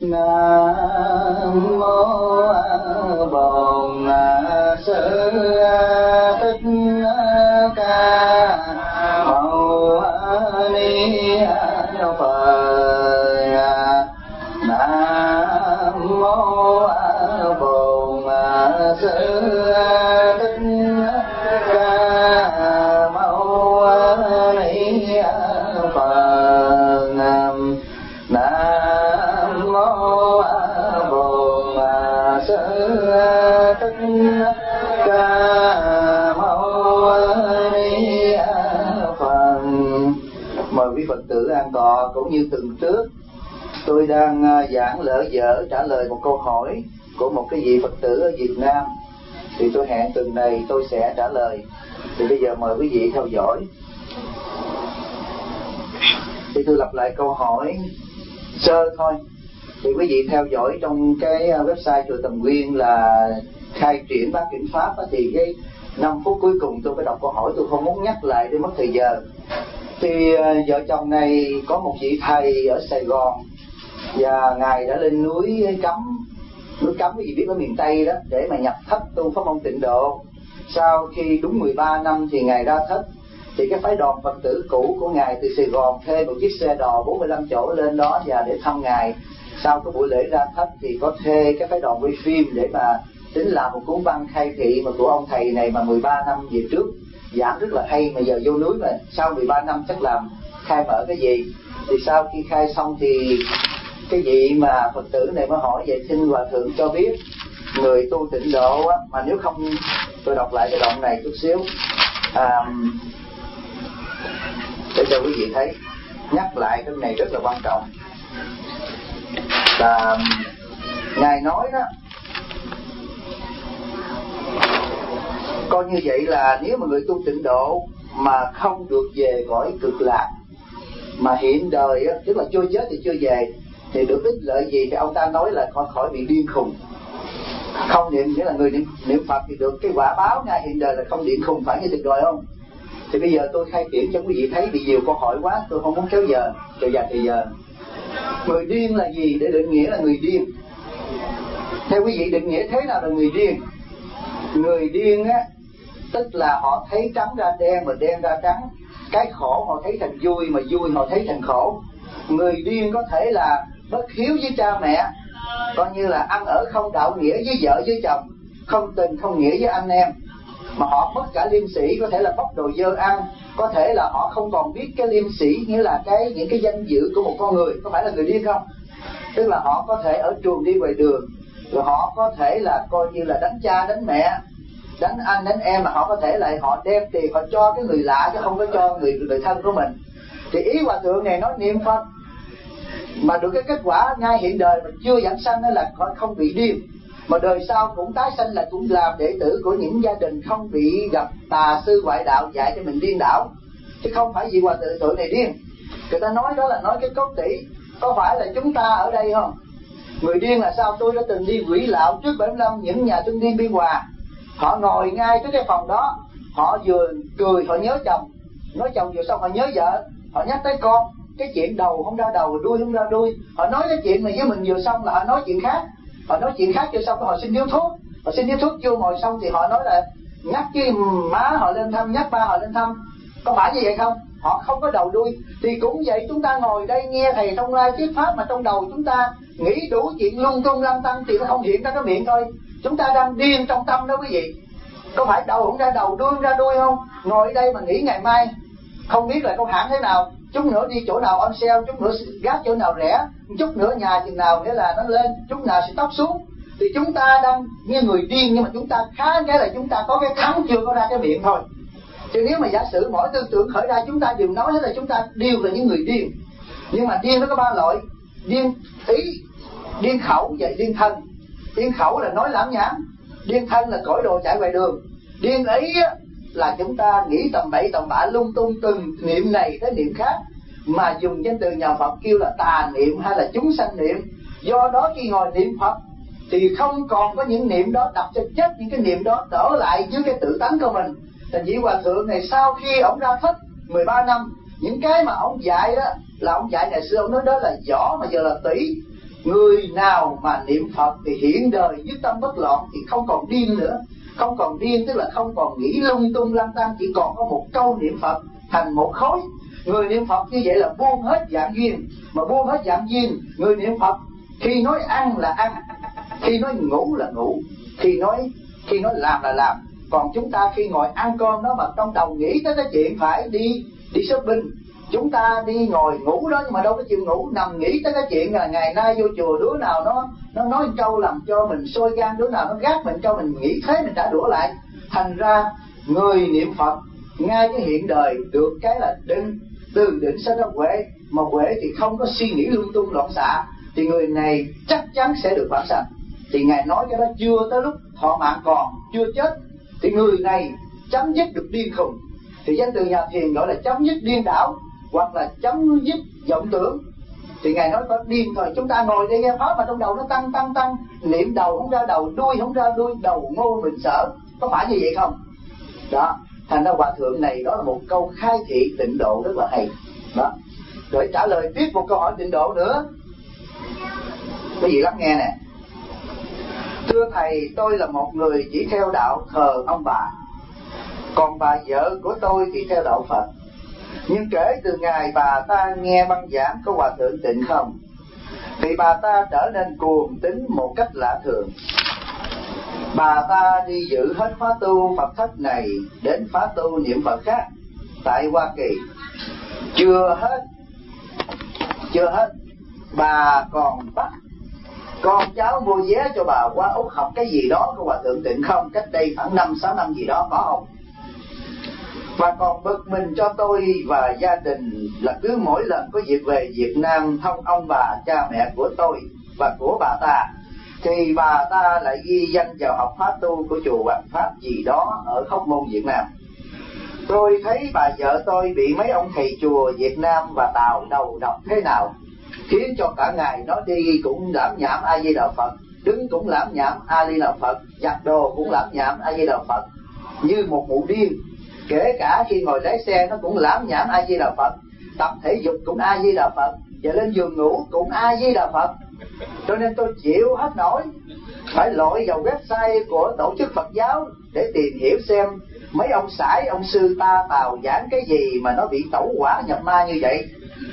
Nam mô Bổn Sư Thích Ca Mâu Ni Phật. Nam mô Bổn Sư Thích Ca Mâu Ni Phật. Nam mô Bổn Sư Thích Ca Mâu Ni Phật. Mời quý Phật tử an tọa. Cũng như tuần trước, tôi đang giảng lỡ dở trả lời một câu hỏi của một cái vị Phật tử ở Việt Nam, thì tôi hẹn tuần này tôi sẽ trả lời. Thì bây giờ mời quý vị theo dõi. Thì tôi lặp lại câu hỏi sơ thôi. Thì quý vị theo dõi trong cái website Chùa Tầm Nguyên là khai triển bát chuyển pháp, thì cái 5 phút cuối cùng tôi phải đọc câu hỏi, tôi không muốn nhắc lại để mất thời giờ. Thì vợ chồng này có một vị thầy ở Sài Gòn, và ngài đã lên núi Cấm quý vị biết ở miền Tây đó, để mà nhập thất tu pháp môn Tịnh Độ. Sau khi đúng 13 năm thì ngài ra thất. Thì cái phái đoàn Phật tử cũ của ngài từ Sài Gòn thuê một chiếc xe đò 45 chỗ lên đó và để thăm ngài. Sau cái buổi lễ ra thất thì có thuê cái phái đoàn quay phim để mà tính làm một cuốn băng khai thị mà của ông thầy này mà 13 năm về trước giảng rất là hay, mà giờ vô núi mà sau 13 năm chắc làm khai mở cái gì. Thì sau khi khai xong thì cái vị mà Phật tử này mới hỏi vậy, xin Hòa Thượng cho biết người tu Tịnh Độ á, mà nếu không tôi đọc lại cái đoạn này chút xíu để cho quý vị thấy. Nhắc lại cái này rất là quan trọng. Là ngài nói đó, coi như vậy là nếu mà người tu Tịnh Độ mà không được về cõi Cực Lạc, mà hiện đời á, tức là chưa chết thì chưa về, thì được ích lợi gì? Thì ông ta nói là khỏi bị điên khùng. Không niệm nghĩa là người niệm Phật thì được cái quả báo ngay hiện đời là không điên khùng, phải như tuyệt vời không? Thì bây giờ tôi khai triển cho quý vị thấy, bị nhiều câu hỏi quá, tôi không muốn kéo dài thời giờ. Người điên là gì để định nghĩa là người điên? Theo quý vị định nghĩa thế nào là người điên? Người điên á, tức là họ thấy trắng ra đen mà đen ra trắng, cái khổ họ thấy thành vui mà vui họ thấy thành khổ. Người điên có thể là bất hiếu với cha mẹ, coi như là ăn ở không đạo nghĩa với vợ với chồng, không tình không nghĩa với anh em, mà họ mất cả liêm sĩ, có thể là bóc đồ dơ ăn, có thể là họ không còn biết cái liêm sĩ nghĩa là những cái danh dự của một con người. Có phải là người điên không? Tức là họ có thể ở trường đi ngoài đường, rồi họ có thể là coi như là đánh cha đánh mẹ, đánh anh đánh em, mà họ có thể là họ đem tiền họ cho cái người lạ chứ không có cho người thân của mình. Thì ý Hòa Thượng này nói niệm Phật mà được cái kết quả ngay hiện đời mà chưa giảng sanh đó là không bị điên, mà đời sau cũng tái sanh là cũng làm đệ tử của những gia đình không bị gặp tà sư ngoại đạo dạy cho mình điên đảo, chứ không phải vì Hòa Thượng này điên. Người ta nói đó là nói cái cốt tỉ. Có phải là chúng ta ở đây không? Người điên là sao? Tôi đã từng đi Quỷ Lạo trước 75 những nhà thương điên Biên Hòa. Họ ngồi ngay trước cái phòng đó, họ vừa cười họ nhớ chồng, nói chồng vừa xong họ nhớ vợ, họ nhắc tới con. Cái chuyện đầu không ra đầu, đuôi không ra đuôi. Họ nói cái chuyện này với mình vừa xong là họ nói chuyện khác. Họ nói chuyện khác chưa xong họ xin điếu thuốc. Họ xin điếu thuốc vô ngồi xong thì họ nói là nhắc cái má họ lên thăm, nhắc ba họ lên thăm. Có phải như vậy không? Họ không có đầu đuôi. Thì cũng vậy, chúng ta ngồi đây nghe thầy thông lai thuyết pháp mà trong đầu chúng ta nghĩ đủ chuyện lung tung lăng tăng thì nó không hiện ra cái miệng thôi. Chúng ta đang điên trong tâm đó quý vị. Có phải đầu không ra đầu, đuôi không ra đuôi không? Ngồi đây mà nghĩ ngày mai không biết là có hãng thế nào, chút nữa đi chỗ nào on sale, chút nữa gác chỗ nào rẻ, chút nữa nhà chừng nào nghĩa là nó lên, chút nào sẽ tóc xuống. Thì chúng ta đang như người điên, nhưng mà chúng ta khá cái là chúng ta có cái thắng chưa có ra cái miệng thôi. Chứ nếu mà giả sử mỗi tư tưởng khởi ra chúng ta đều nói hết là chúng ta đều là những người điên. Nhưng mà điên nó có 3 loại: điên ý, điên khẩu và điên thân. Điên khẩu là nói lãng nhảm, điên thân là cõi đồ chạy ngoài đường. Điên ý là chúng ta nghĩ tầm bậy tầm bạ lung tung, từng niệm này tới niệm khác, mà dùng danh từ nhà Phật kêu là tà niệm hay là chúng sanh niệm. Do đó khi ngồi niệm Phật thì không còn có những niệm đó đập cho chết những cái niệm đó, trở lại dưới cái tự tánh của mình. Thành vị Hòa Thượng này sau khi ông ra thất 13 năm, những cái mà ông dạy đó là ông dạy ngày xưa ông nói đó là võ mà giờ là tỷ. Người nào mà niệm Phật thì hiện đời nhất tâm bất loạn, thì không còn điên nữa. Không còn điên tức là không còn nghĩ lung tung lăng tăng, chỉ còn có một câu niệm Phật thành một khối. Người niệm Phật như vậy là buông hết dạng duyên. Mà buông hết dạng duyên, người niệm Phật khi nói ăn là ăn, khi nói ngủ là ngủ, khi nói làm là làm. Còn chúng ta khi ngồi ăn cơm đó mà trong đầu nghĩ tới cái chuyện phải đi shopping, chúng ta đi ngồi ngủ đó nhưng mà đâu có chịu ngủ, nằm nghĩ tới cái chuyện là ngày nay vô chùa đứa nào nó nói một câu làm cho mình sôi gan, đứa nào nó gác mình cho mình nghĩ thế mình trả đũa lại. Thành ra người niệm Phật ngay cái hiện đời được cái là định, từ định sinh ra huệ, mà huệ thì không có suy nghĩ lung tung loạn xạ, thì người này chắc chắn sẽ được vãng sanh. Thì Ngài nói cái đó chưa tới lúc thọ mạng còn chưa chết, thì người này chấm dứt được điên khùng. Thì danh từ nhà thiền gọi là chấm dứt điên đảo, hoặc là chấm dứt vọng tưởng. Thì Ngài nói có điên thôi. Chúng ta ngồi đây nghe pháp mà trong đầu nó tăng, niệm đầu không ra đầu, đuôi không ra đuôi, đầu ngô mình sở, có phải như vậy không? Đó, thành ra hòa thượng này đó là một câu khai thị tịnh độ rất là hay. Đó. Rồi trả lời tiếp một câu hỏi tịnh độ nữa. Quý vị lắng nghe nè. Thưa thầy, tôi là một người chỉ theo đạo thờ ông bà, còn bà vợ của tôi thì theo đạo Phật. Nhưng kể từ ngày bà ta nghe băng giảng của hòa thượng Tịnh Không, thì bà ta trở nên cuồng tín một cách lạ thường. Bà ta đi giữ hết khóa tu Phật thất này đến khóa tu niệm Phật khác tại Hoa Kỳ. Chưa hết, bà còn bắt con cháu mua vé cho bà qua Úc học cái gì đó của hòa thượng Tịnh Không cách đây khoảng 5-6 năm gì đó, có không? Và còn bực mình cho tôi và gia đình là cứ mỗi lần có dịp về Việt Nam thăm ông bà cha mẹ của tôi và của bà ta, thì bà ta lại ghi danh vào học pháp tu của chùa Hoàng Pháp gì đó ở Hóc Môn Việt Nam. Tôi thấy bà vợ tôi bị mấy ông thầy chùa Việt Nam và Tàu đầu độc thế nào, khiến cho cả ngày nó đi cũng lảm nhảm A Di Đà Phật, đứng cũng lảm nhảm A Di Đà Phật, giặt đồ cũng lảm nhảm A Di Đà Phật, như một mụ điên. Kể cả khi ngồi lái xe nó cũng lảm nhảm A Di Đà Phật, tập thể dục cũng A Di Đà Phật, và lên giường ngủ cũng A Di Đà Phật. Cho nên tôi chịu hết nổi, phải lội vào website của tổ chức Phật giáo để tìm hiểu xem mấy ông sãi, ông sư ta Tàu giảng cái gì mà nó bị tẩu hỏa nhập ma như vậy.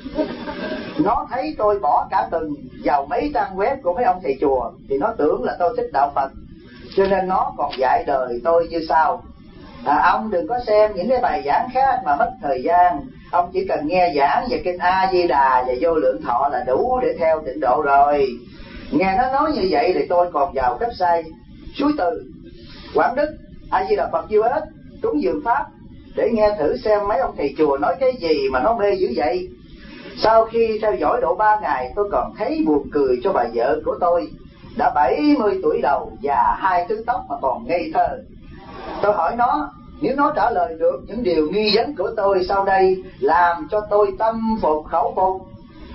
Nó thấy tôi bỏ cả tuần vào mấy trang web của mấy ông thầy chùa thì nó tưởng là tôi thích đạo Phật, cho nên nó còn dạy đời tôi như sau: ông đừng có xem những cái bài giảng khác mà mất thời gian, ông chỉ cần nghe giảng về kinh A Di Đà và Vô Lượng Thọ là đủ để theo tịnh độ rồi. Nghe nó nói như vậy thì tôi còn vào website Suối Từ, Quảng Đức, A Di Đà Phật US, Cúng Dường Pháp để nghe thử xem mấy ông thầy chùa nói cái gì mà nó mê dữ vậy. Sau khi theo dõi độ 3 ngày, tôi còn thấy buồn cười cho bà vợ của tôi, đã 70 tuổi đầu và 2 thứ tóc mà còn ngây thơ. Tôi hỏi nó, nếu nó trả lời được những điều nghi vấn của tôi sau đây làm cho tôi tâm phục khẩu phục,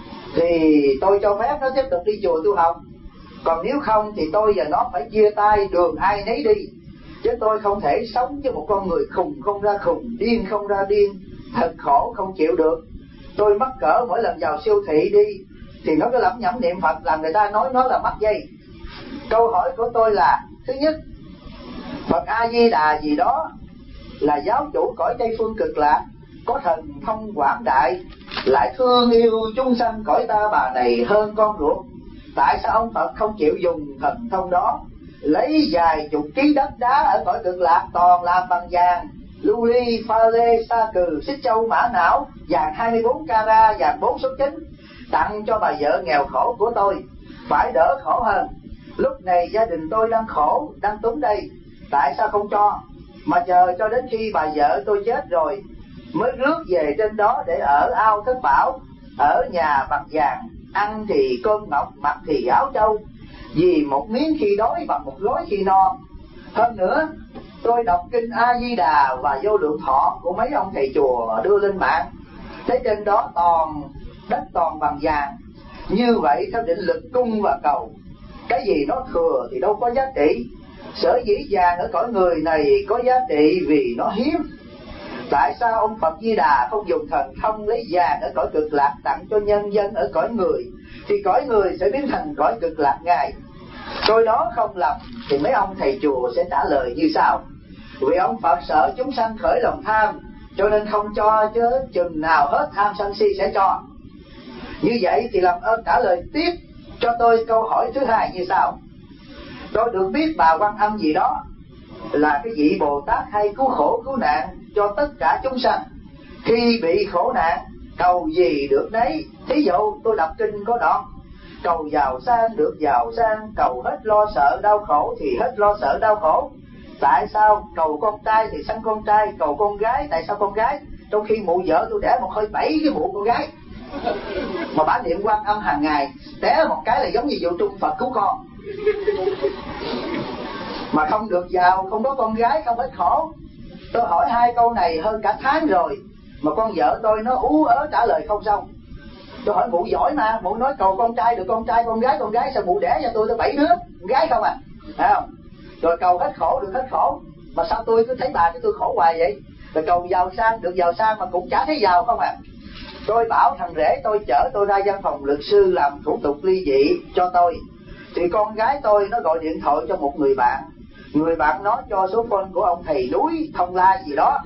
thì tôi cho phép nó tiếp tục đi chùa tu học. Còn nếu không thì tôi và nó phải chia tay, đường ai nấy đi. Chứ tôi không thể sống với một con người khùng không ra khùng, điên không ra điên, thật khổ không chịu được. Tôi mắc cỡ mỗi lần vào siêu thị đi thì nó cứ lẩm nhẩm niệm Phật làm người ta nói nó là mắc dây. Câu hỏi của tôi là: thứ nhất, Phật A Di Đà gì đó là giáo chủ cõi Tây Phương Cực Lạc, có thần thông quảng đại, lại thương yêu chúng sanh cõi ta bà này hơn con ruột. Tại sao ông Phật không chịu dùng thần thông đó, lấy vài chục ký đất đá ở cõi Cực Lạc toàn làm bằng vàng, lưu ly, pha lê, sa cừ, xích châu, mã não, vàng 24 carat, vàng 4 số 9, tặng cho bà vợ nghèo khổ của tôi, phải đỡ khổ hơn. Lúc này gia đình tôi đang khổ, đang túng đây, tại sao không cho, mà chờ cho đến khi bà vợ tôi chết rồi mới rước về trên đó để ở ao thất bảo, ở nhà bằng vàng, ăn thì cơm ngọc, mặc thì áo trâu, vì một miếng khi đói bằng một gói khi no. Hơn nữa, tôi đọc kinh A Di Đà và Vô Lượng Thọ của mấy ông thầy chùa đưa lên mạng, thấy trên đó toàn đất toàn bằng vàng. Như vậy theo định lực cung và cầu, cái gì nó thừa thì đâu có giá trị. Sở dĩ vàng ở cõi người này có giá trị vì nó hiếm. Tại sao ông Phật Di Đà không dùng thần thông lấy vàng ở cõi Cực Lạc tặng cho nhân dân ở cõi người, thì cõi người sẽ biến thành cõi cực lạc ngay. Tôi đó không lầm thì mấy ông thầy chùa sẽ trả lời như sau: vì ông Phật sợ chúng sanh khởi lòng tham, cho nên không cho, chứ chừng nào hết tham sân si sẽ cho. Như vậy thì làm ơn trả lời tiếp cho tôi câu hỏi thứ hai như sau: tôi được biết bà Quan Âm gì đó là cái vị Bồ Tát hay cứu khổ cứu nạn cho tất cả chúng sanh. Khi bị khổ nạn cầu gì được nấy. Thí dụ tôi đọc kinh có đoạn: cầu giàu sang được giàu sang, cầu hết lo sợ đau khổ thì hết lo sợ đau khổ. Tại sao cầu con trai thì sanh con trai, cầu con gái tại sao con gái? Trong khi mụ vợ tôi đẻ một hơi 7 cái mụ con gái, mà bả niệm Quan Âm hàng ngày, té một cái là giống như vụ Trung Phật cứu con. Mà không được giàu, không có con gái, không hết khổ. Tôi hỏi 2 câu này hơn cả tháng rồi mà con vợ tôi nó ú ớ trả lời không xong. Tôi hỏi mụ giỏi mà, mụ nói cầu con trai được con trai, con gái, sao mụ đẻ cho tôi 7 đứa con gái không à? Thấy không? Rồi cầu hết khổ được hết khổ, mà sao tôi cứ thấy bà cái tôi khổ hoài vậy? Rồi cầu giàu sang được giàu sang mà cũng chả thấy giàu không à? Tôi bảo thằng rể tôi chở tôi ra văn phòng luật sư làm thủ tục ly dị cho tôi, thì con gái tôi nó gọi điện thoại cho một người bạn. Người bạn nó cho số phone của ông thầy núi Thông La gì đó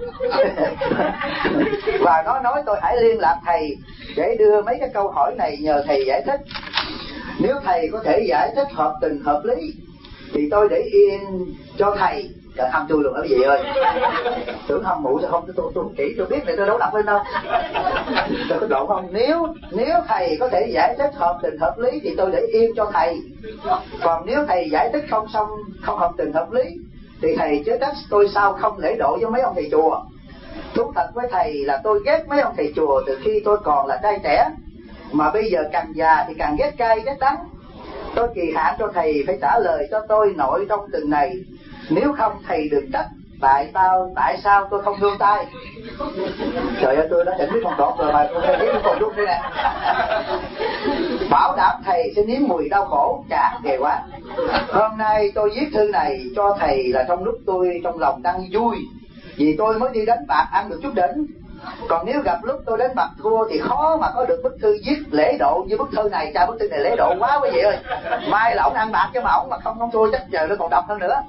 và nó nói tôi hãy liên lạc thầy để đưa mấy cái câu hỏi này nhờ thầy giải thích. Nếu thầy có thể giải thích hợp tình hợp lý thì tôi để yên cho thầy. Trời, hâm tôi luôn đó gì ơi. Tưởng hâm mụ sao không, tôi kỹ tôi biết này, tôi đâu đọc lên đâu. Tôi có độ không? Nếu thầy có thể giải thích hợp tình hợp lý thì tôi để yên cho thầy. Còn nếu thầy giải thích không xong, không hợp tình hợp lý thì thầy chớ trách tôi sao không lễ độ với mấy ông thầy chùa. Thú thật với thầy là tôi ghét mấy ông thầy chùa từ khi tôi còn là trai trẻ, mà bây giờ càng già thì càng ghét cay ghét đắng. Tôi kỳ hạn cho thầy phải trả lời cho tôi nội trong từng này. Nếu không thầy đừng trách tại sao tôi không nương tay. Trời ơi, tôi đã chẳng biết con cọp rồi mà tôi thấy con rút đây nè. Bảo đảm thầy sẽ nếm mùi đau khổ. Chà, ghê quá. Hôm nay tôi viết thư này cho thầy là trong lúc tôi trong lòng đang vui, vì tôi mới đi đánh bạc ăn được chút đỉnh. Còn nếu gặp lúc tôi đánh bạc thua thì khó mà có được bức thư viết lễ độ như bức thư này. Chà, bức thư này lễ độ quá quý vị ơi. Mai là ổng ăn bạc chứ mà ổng mà không thua chắc giờ nó còn độc hơn nữa.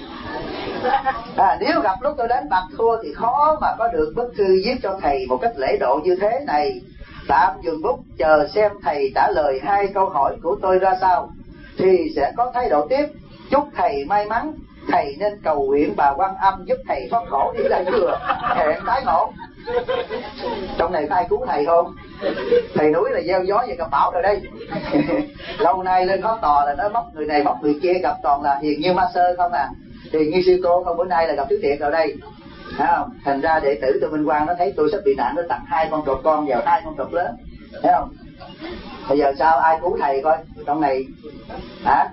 Nếu gặp lúc tôi đánh bạc thua thì khó mà có được bức thư viết cho thầy một cách lễ độ như thế này. Tạm dừng bút chờ xem thầy trả lời 2 câu hỏi của tôi ra sao thì sẽ có thái độ tiếp. Chúc thầy may mắn. Thầy nên cầu nguyện bà Quan Âm giúp thầy thoát khổ đi là vừa. Hẹn tái ngộ. Trong này có ai cứu thầy không? Thầy núi là gieo gió và gặp bão rồi đây. Lâu nay lên Pháp Tòa là nó móc người này móc người kia, gặp toàn là hiền như ma sơ không à. Thì như sư cô không, bữa nay là gặp thứ thiệt rồi đây. Thấy không? Thành ra đệ tử tôi Minh Quang nó thấy tôi sắp bị nạn, nó tặng 2 con trọc con vào 2 con trọc lớn. Thấy không? Bây giờ sao ai cứu thầy coi trong này hả?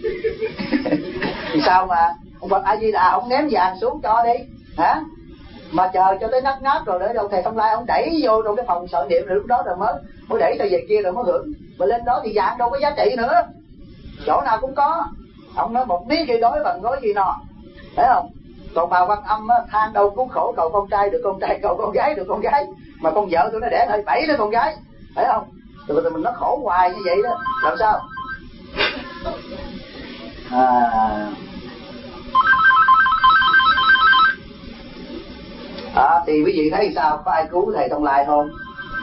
Sao mà ông Phật A Di Đà ông ném vàng xuống cho đi hả? Mà chờ cho tới nát rồi để đâu thầy Thông Lai ông đẩy vô trong cái phòng sợ niệm rồi lúc đó rồi mới đẩy ta về kia rồi mới hưởng. Mà lên đó thì vàng đâu có giá trị nữa, chỗ nào cũng có. Ông nói một miếng cây đói bằng gói gì nọ, thấy không? Còn bà Quan Âm á, than đâu cứu khổ cầu con trai được con trai, cầu con gái được con gái, mà con vợ tôi nó đẻ hơi 7 đứa con gái, thấy không? Rồi mình nó khổ hoài như vậy đó, làm sao? Thì quý vị thấy sao? Có ai cứu thầy Thông Lai không?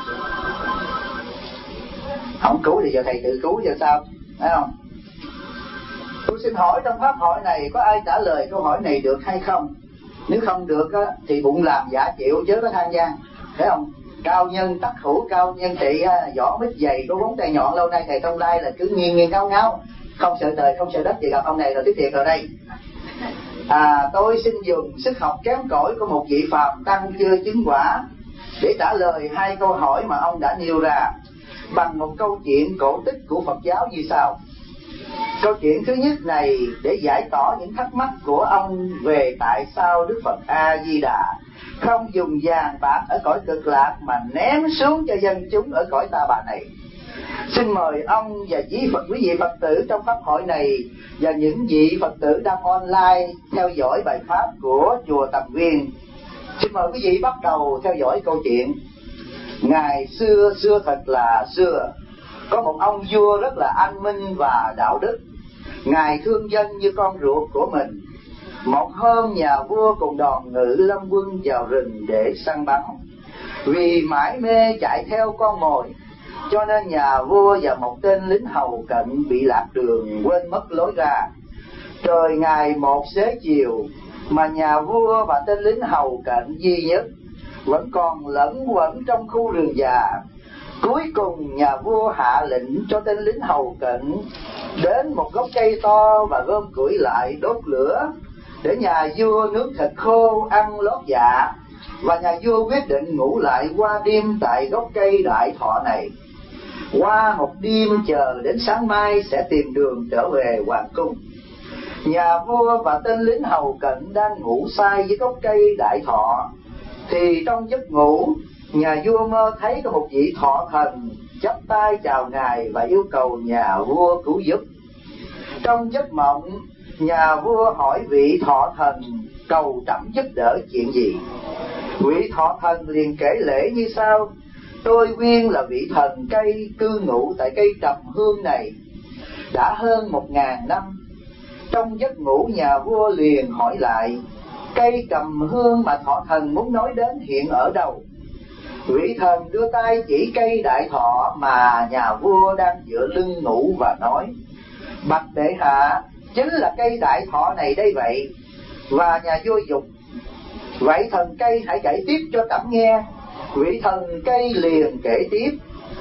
Không cứu thì giờ thầy tự cứu cho sao, thấy không? Tôi xin hỏi trong pháp hội này có ai trả lời câu hỏi này được hay không? Nếu không được á, thì bụng làm giả chịu chớ có than gian, thấy không? Cao nhân tắc hữu cao nhân trị, võ mít dày có 4 tay nhọn. Lâu nay thầy Thông Lai là cứ nghiêng nghiêng ngáo ngáo, không sợ trời không sợ đất gì. Gặp ông này rồi tiếp thiệt rồi đây. Tôi xin dùng sức học kém cỏi của một vị phàm tăng chưa chứng quả để trả lời 2 câu hỏi mà ông đã nêu ra bằng một câu chuyện cổ tích của Phật giáo như sau. Câu chuyện thứ nhất này để giải tỏ những thắc mắc của ông về tại sao Đức Phật A Di Đà không dùng vàng bạc ở cõi cực lạc mà ném xuống cho dân chúng ở cõi ta bà này. Xin mời ông và quý vị Phật tử trong pháp hội này và những vị Phật tử đang online theo dõi bài pháp của chùa Tầm Viên. Xin mời quý vị bắt đầu theo dõi câu chuyện. Ngày xưa, xưa thật là xưa, Có một ông vua rất là anh minh và đạo đức, ngài thương dân như con ruột của mình. Một hôm nhà vua cùng đoàn ngự lâm quân vào rừng để săn bắn. Vì mải mê chạy theo con mồi, cho nên nhà vua và một tên lính hầu cận bị lạc đường, quên mất lối ra. Trời ngày một xế chiều mà nhà vua và tên lính hầu cận duy nhất vẫn còn lẫn quẩn trong khu rừng già. Cuối cùng nhà vua hạ lệnh cho tên lính hầu cận đến một gốc cây to và gom củi lại đốt lửa để nhà vua nướng thịt khô ăn lót dạ. Và nhà vua quyết định ngủ lại qua đêm tại gốc cây đại thọ này. Qua một đêm chờ đến sáng mai sẽ tìm đường trở về hoàng cung. Nhà vua và tên lính hầu cận đang ngủ say dưới gốc cây đại thọ, thì trong giấc ngủ, nhà vua mơ thấy có một vị thọ thần chắp tay chào ngài và yêu cầu nhà vua cứu giúp. Trong giấc mộng, nhà vua hỏi vị thọ thần cầu trẫm giúp đỡ chuyện gì. Vị thọ thần liền kể lễ như sau: tôi nguyên là vị thần cây cư ngụ tại cây trầm hương này đã hơn 1000 năm. Trong giấc ngủ, nhà vua liền hỏi lại: cây trầm hương mà thọ thần muốn nói đến hiện ở đâu? Vị thần đưa tay chỉ cây đại thọ mà nhà vua đang dựa lưng ngủ và nói: bạch bệ hạ, chính là cây đại thọ này đây vậy. Và nhà vua dục: vậy thần cây hãy kể tiếp cho trẫm nghe. Vị thần cây liền kể tiếp: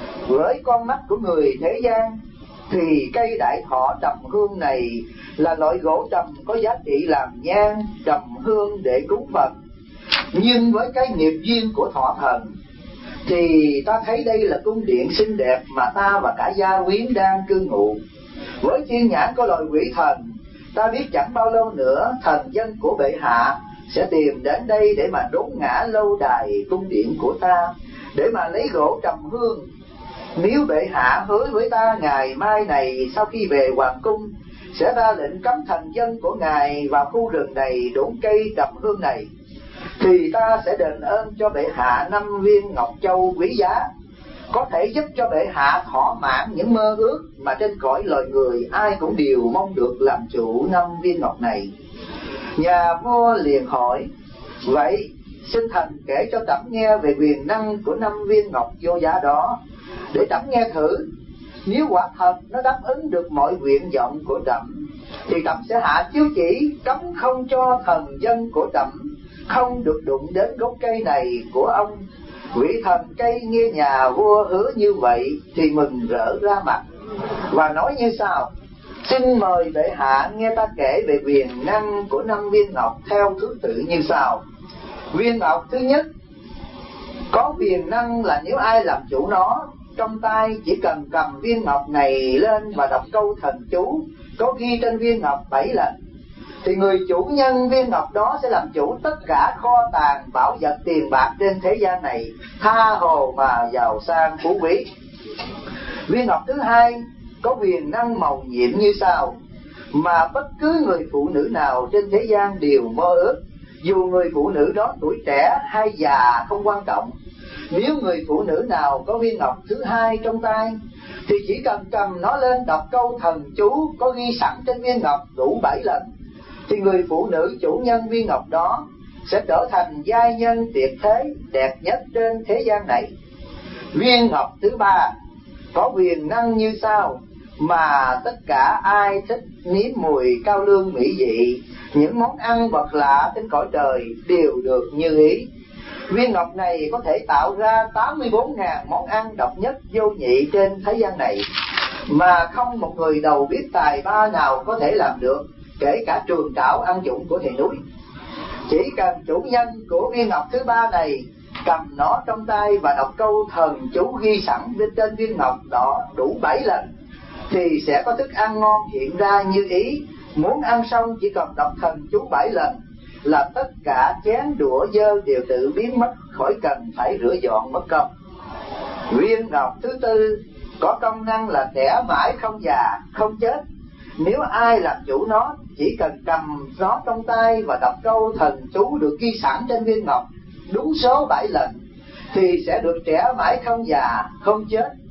với con mắt của người thế gian thì cây đại thọ trầm hương này là loại gỗ trầm có giá trị làm nhang trầm hương để cúng Phật. Nhưng với cái nghiệp duyên của thọ thần thì ta thấy đây là cung điện xinh đẹp mà ta và cả gia quyến đang cư ngụ. Với thiên nhãn của loài quỷ thần, ta biết chẳng bao lâu nữa thần dân của bệ hạ sẽ tìm đến đây để mà đốn ngã lâu đài cung điện của ta, để mà lấy gỗ trầm hương. Nếu bệ hạ hứa với ta ngày mai này sau khi về hoàng cung sẽ ra lệnh cấm thần dân của ngài vào khu rừng này đốn cây trầm hương này, thì ta sẽ đền ơn cho bệ hạ 5 viên ngọc châu quý giá, có thể giúp cho bệ hạ thỏa mãn những mơ ước mà trên cõi loài người ai cũng đều mong được làm chủ 5 viên ngọc này. Nhà vua liền hỏi: vậy xin thần kể cho trẫm nghe về quyền năng của 5 viên ngọc vô giá đó, để trẫm nghe thử. Nếu quả thật nó đáp ứng được mọi nguyện vọng của trẫm, thì trẫm sẽ hạ chiếu chỉ cấm không cho thần dân của trẫm không được đụng đến gốc cây này của ông. Vị thần cây nghe nhà vua hứa như vậy thì mừng rỡ ra mặt và nói như sau: xin mời bệ hạ nghe ta kể về quyền năng của 5 viên ngọc theo thứ tự như sau. Viên ngọc thứ nhất có quyền năng là nếu ai làm chủ nó, trong tay chỉ cần cầm viên ngọc này lên và đọc câu thần chú có ghi trên viên ngọc 7 lần, thì người chủ nhân viên ngọc đó sẽ làm chủ tất cả kho tàng bảo vật tiền bạc trên thế gian này, tha hồ mà giàu sang phú quý. Viên ngọc thứ hai có quyền năng mầu nhiệm như sau, mà bất cứ người phụ nữ nào trên thế gian đều mơ ước, dù người phụ nữ đó tuổi trẻ hay già không quan trọng. Nếu người phụ nữ nào có viên ngọc thứ hai trong tay thì chỉ cần cầm nó lên đọc câu thần chú có ghi sẵn trên viên ngọc đủ 7 lần, thì người phụ nữ chủ nhân viên ngọc đó sẽ trở thành giai nhân tuyệt thế đẹp nhất trên thế gian này. Viên ngọc thứ ba có quyền năng như sau, mà tất cả ai thích nếm mùi cao lương mỹ vị, những món ăn vật lạ trên cõi trời đều được như ý. Viên ngọc này có thể tạo ra 84.000 món ăn độc nhất vô nhị trên thế gian này, mà không một người đầu biết tài ba nào có thể làm được, kể cả trường trảo ăn dụng của thầy núi. Chỉ cần chủ nhân của viên ngọc thứ ba này cầm nó trong tay và đọc câu thần chú ghi sẵn bên trên viên ngọc đó đủ 7 lần, thì sẽ có thức ăn ngon hiện ra như ý. Muốn ăn xong chỉ cần đọc thần chú 7 lần là tất cả chén đũa dơ đều tự biến mất, khỏi cần phải rửa dọn mất công. Viên ngọc thứ tư có công năng là trẻ mãi không già không chết. Nếu ai làm chủ nó, chỉ cần cầm nó trong tay và đọc câu thần chú được ghi sẵn trên viên ngọc đúng số 7 lần, thì sẽ được trẻ mãi không già không chết,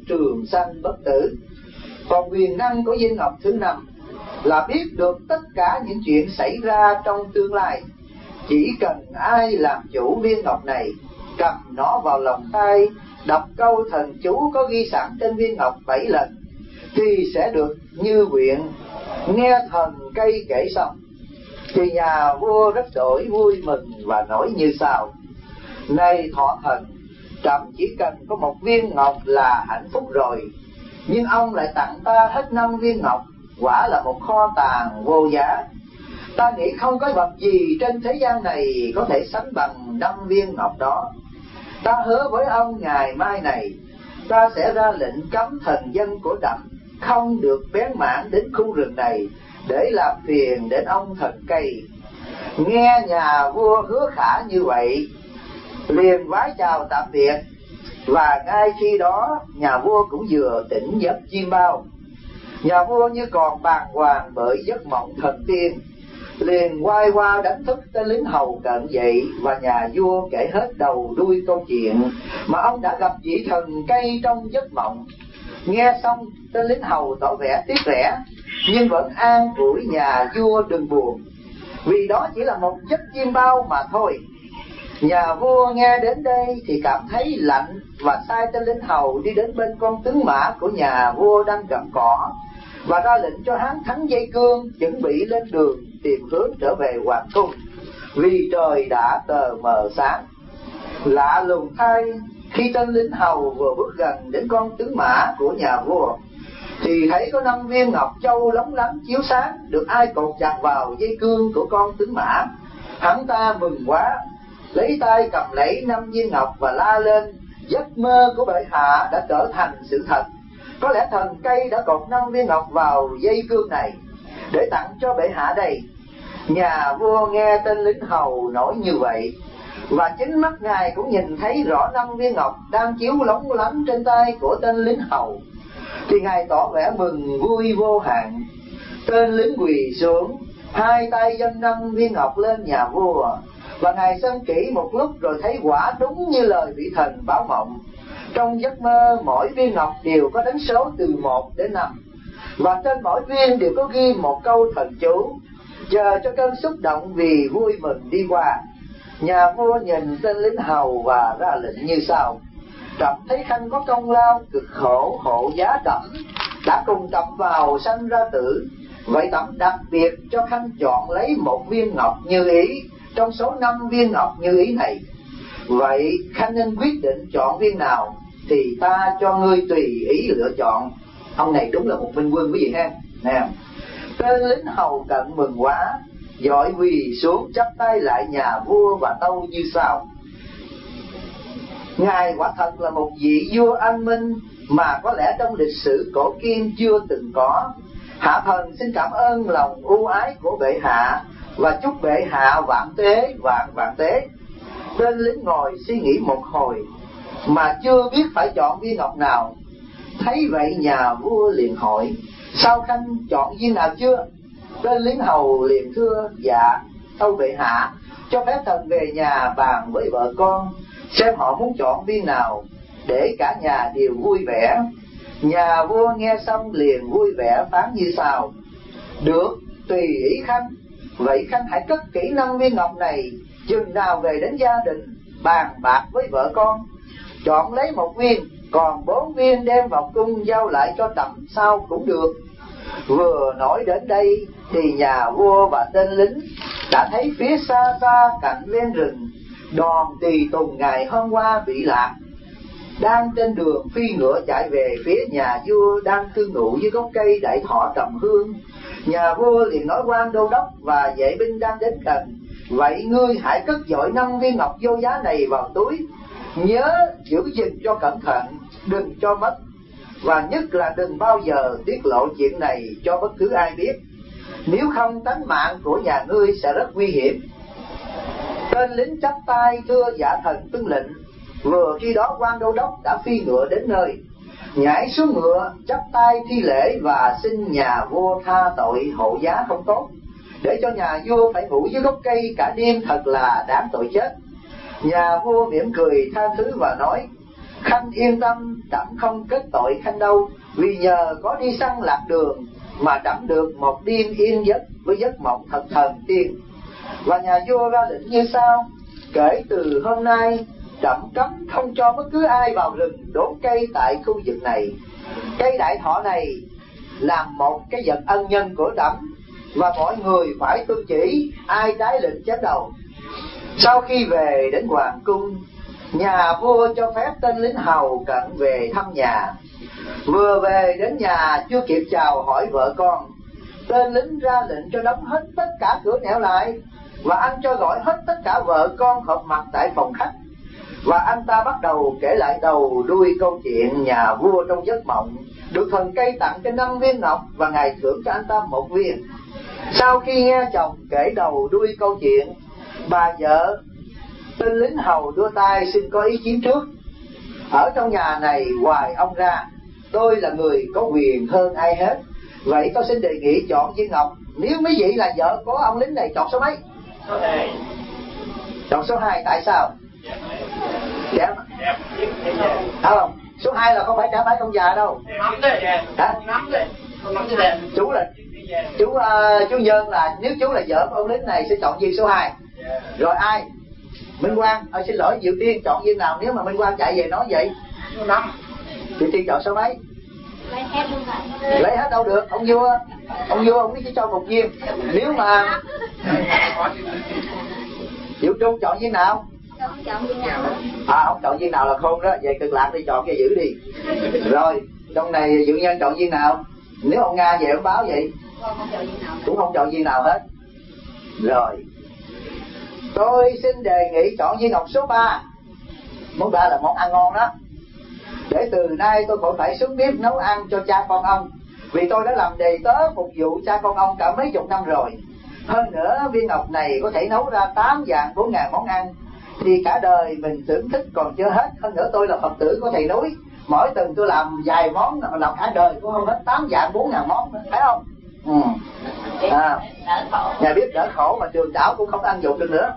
trường sanh bất tử. Còn quyền năng của viên ngọc thứ 5 là biết được tất cả những chuyện xảy ra trong tương lai. Chỉ cần ai làm chủ viên ngọc này, cầm nó vào lòng tay, đọc câu thần chú có ghi sẵn trên viên ngọc 7 lần, thì sẽ được như nguyện. Nghe thần cây kể xong thì nhà vua rất đổi vui mừng và nói như sau: này thọ thần, trẫm chỉ cần có một viên ngọc là hạnh phúc rồi, nhưng ông lại tặng ta hết 5 viên ngọc, quả là một kho tàng vô giá. Ta nghĩ không có vật gì trên thế gian này có thể sánh bằng 5 viên ngọc đó. Ta hứa với ông ngày mai này, ta sẽ ra lệnh cấm thần dân của trẫm không được bén mảng đến khu rừng này để làm phiền đến ông thần cây. Nghe nhà vua hứa khả như vậy, liền vái chào tạm biệt. Và ngay khi đó nhà vua cũng vừa tỉnh giấc chiêm bao. Nhà vua như còn bàng hoàng bởi giấc mộng thần tiên, liền quay qua đánh thức tên lính hầu cận dậy, và nhà vua kể hết đầu đuôi câu chuyện mà ông đã gặp vị thần cây trong giấc mộng. Nghe xong, tên lính hầu tỏ vẻ tiếc rẻ, nhưng vẫn an ủi nhà vua đừng buồn, vì đó chỉ là một giấc chiêm bao mà thôi. Nhà vua nghe đến đây thì cảm thấy lạnh, và sai tên lính hầu đi đến bên con tướng mã của nhà vua đang gặm cỏ, và ra lệnh cho hắn thắng dây cương, chuẩn bị lên đường tìm hướng trở về hoàng cung, vì trời đã tờ mờ sáng. Lạ lùng thay, khi tên lính hầu vừa bước gần đến con tướng mã của nhà vua thì thấy có 5 viên ngọc châu lóng lánh chiếu sáng, được ai cột chặt vào dây cương của con tướng mã. Hắn ta mừng quá, lấy tay cầm lấy 5 viên ngọc và la lên: giấc mơ của bệ hạ đã trở thành sự thật. Có lẽ thần cây đã cột 5 viên ngọc vào dây cương này để tặng cho bệ hạ đây. Nhà vua nghe tên lính hầu nói như vậy, và chính mắt ngài cũng nhìn thấy rõ 5 viên ngọc đang chiếu lóng lánh trên tay của tên lính hầu, thì ngài tỏ vẻ mừng vui vô hạn. Tên lính quỳ xuống, hai tay dâng 5 viên ngọc lên nhà vua, và ngài xem kỹ một lúc rồi thấy quả đúng như lời vị thần báo mộng. Trong giấc mơ, mỗi viên ngọc đều có đánh số từ 1 đến 5, và trên mỗi viên đều có ghi một câu thần chú, chờ cho cơn xúc động vì vui mừng đi qua. Nhà vua nhìn tên lính hầu và ra lệnh như sau: trẫm thấy khanh có công lao cực khổ hộ giá trẫm, đã cùng trẫm vào sanh ra tử, vậy trẫm đặc biệt cho khanh chọn lấy một viên ngọc như ý trong số 5 viên ngọc như ý này. Vậy khanh nên quyết định chọn viên nào thì ta cho ngươi tùy ý lựa chọn. Ông này đúng là một minh quân quý vị ha. Nè, tên lính hầu cận mừng quá, vội quỳ xuống chắp tay lại nhà vua và tâu như sau: ngài quả thật là một vị vua anh minh mà có lẽ trong lịch sử cổ kim chưa từng có. Hạ thần xin cảm ơn lòng ưu ái của bệ hạ, và chúc bệ hạ vạn tế vạn vạn tế. Tên lính ngồi suy nghĩ một hồi mà chưa biết phải chọn viên ngọc nào. Thấy vậy nhà vua liền hỏi: sao khanh chọn viên nào chưa? Tên lính hầu liền thưa: dạ tâu bệ hạ, cho phép thần về nhà bàn với vợ con xem họ muốn chọn viên nào để cả nhà đều vui vẻ. Nhà vua nghe xong liền vui vẻ phán như sau: được, tùy ý khanh. Vậy khanh hãy cất kỹ 5 viên ngọc này, chừng nào về đến gia đình bàn bạc với vợ con, chọn lấy một viên, còn 4 viên đem vào cung giao lại cho trẫm sao cũng được. Vừa nói đến đây thì nhà vua và tên lính đã thấy phía xa xa cạnh ven rừng, đoàn tùy tùng ngày hôm qua bị lạc đang trên đường phi ngựa chạy về phía nhà vua đang cư ngụ dưới gốc cây đại thọ trầm hương. Nhà vua liền nói quan đô đốc và vệ binh đang đến gần: vậy ngươi hãy cất dội 5 viên ngọc vô giá này vào túi, nhớ giữ gìn cho cẩn thận, đừng cho mất, và nhất là đừng bao giờ tiết lộ chuyện này cho bất cứ ai biết, nếu không tánh mạng của nhà ngươi sẽ rất nguy hiểm. Tên lính chắp tay thưa dạ thần tuân lệnh. Vừa khi đó quan đô đốc đã phi ngựa đến nơi, nhảy xuống ngựa chắp tay thi lễ và xin nhà vua tha tội hộ giá không tốt, để cho nhà vua phải ngủ dưới gốc cây cả đêm, thật là đáng tội chết. Nhà vua mỉm cười tha thứ và nói: Khanh yên tâm, trẫm không kết tội khanh đâu, vì nhờ có đi săn lạc đường mà trẫm được một đêm yên giấc với giấc mộng thật thần tiên. Và nhà vua ra lệnh như sau: kể từ hôm nay trẫm cấm không cho bất cứ ai vào rừng đốn cây tại khu vực này. Cây đại thọ này làm một cái vật ân nhân của trẫm, và mọi người phải tuân chỉ, ai trái lệnh chém đầu. Sau khi về đến hoàng cung, nhà vua cho phép tên lính hầu cận về thăm nhà. Vừa về đến nhà chưa kịp chào hỏi vợ con, tên lính ra lệnh cho đóng hết tất cả cửa nẻo lại, và anh cho gọi hết tất cả vợ con họp mặt tại phòng khách. Và anh ta bắt đầu kể lại đầu đuôi câu chuyện nhà vua trong giấc mộng được thần cây tặng cho 5 viên ngọc, và ngài thưởng cho anh ta 1 viên. Sau khi nghe chồng kể đầu đuôi câu chuyện, bà vợ tên lính hầu đưa tay xin có ý kiến trước. Ở trong nhà này ngoài ông ra, tôi là người có quyền hơn ai hết, vậy tôi xin đề nghị chọn viên ngọc. Nếu mấy vị là vợ của ông lính này, chọn số mấy? Số 2. Chọn số 2, tại sao? Đẹp không? Số 2 là không phải trả phải công già đâu. Hả? Chú Nhân là nếu chú là vợ của ông lính này sẽ chọn viên số 2. Rồi ai? Minh Quang, xin lỗi Diệu Tiên, chọn viên nào? Nếu mà Minh Quang chạy về nói vậy. Số 5. Diệu Tiên chọn số mấy? Lấy hết luôn rồi. Lấy hết đâu được, ông vua ông chỉ cho 1 viên. Nếu mà Diệu Trung chọn viên nào? Không chọn viên nào. Ông chọn viên nào là khôn đó. Về Cực Lạc đi, chọn cái giữ đi. Rồi trong này Diệu Nhân chọn viên nào? Nếu ông Nga về ông báo vậy. Cũng không chọn viên nào hết. Rồi tôi xin đề nghị chọn viên ngọc số 3. Món 3 là món ăn ngon đó. Để từ nay tôi cũng phải xuống bếp nấu ăn cho cha con ông, vì tôi đã làm đầy tớ phục vụ cha con ông cả mấy chục năm rồi. Hơn nữa viên ngọc này có thể nấu ra 8 vạn 4 ngàn món ăn, thì cả đời mình thưởng thức còn chưa hết. Hơn nữa tôi là Phật tử của thầy núi, mỗi tuần tôi làm vài món, mà làm cả đời cũng không hết 8 vạn 4 ngàn món, phải không? Nhà biết đỡ khổ mà trường đảo cũng không ăn dụng được nữa.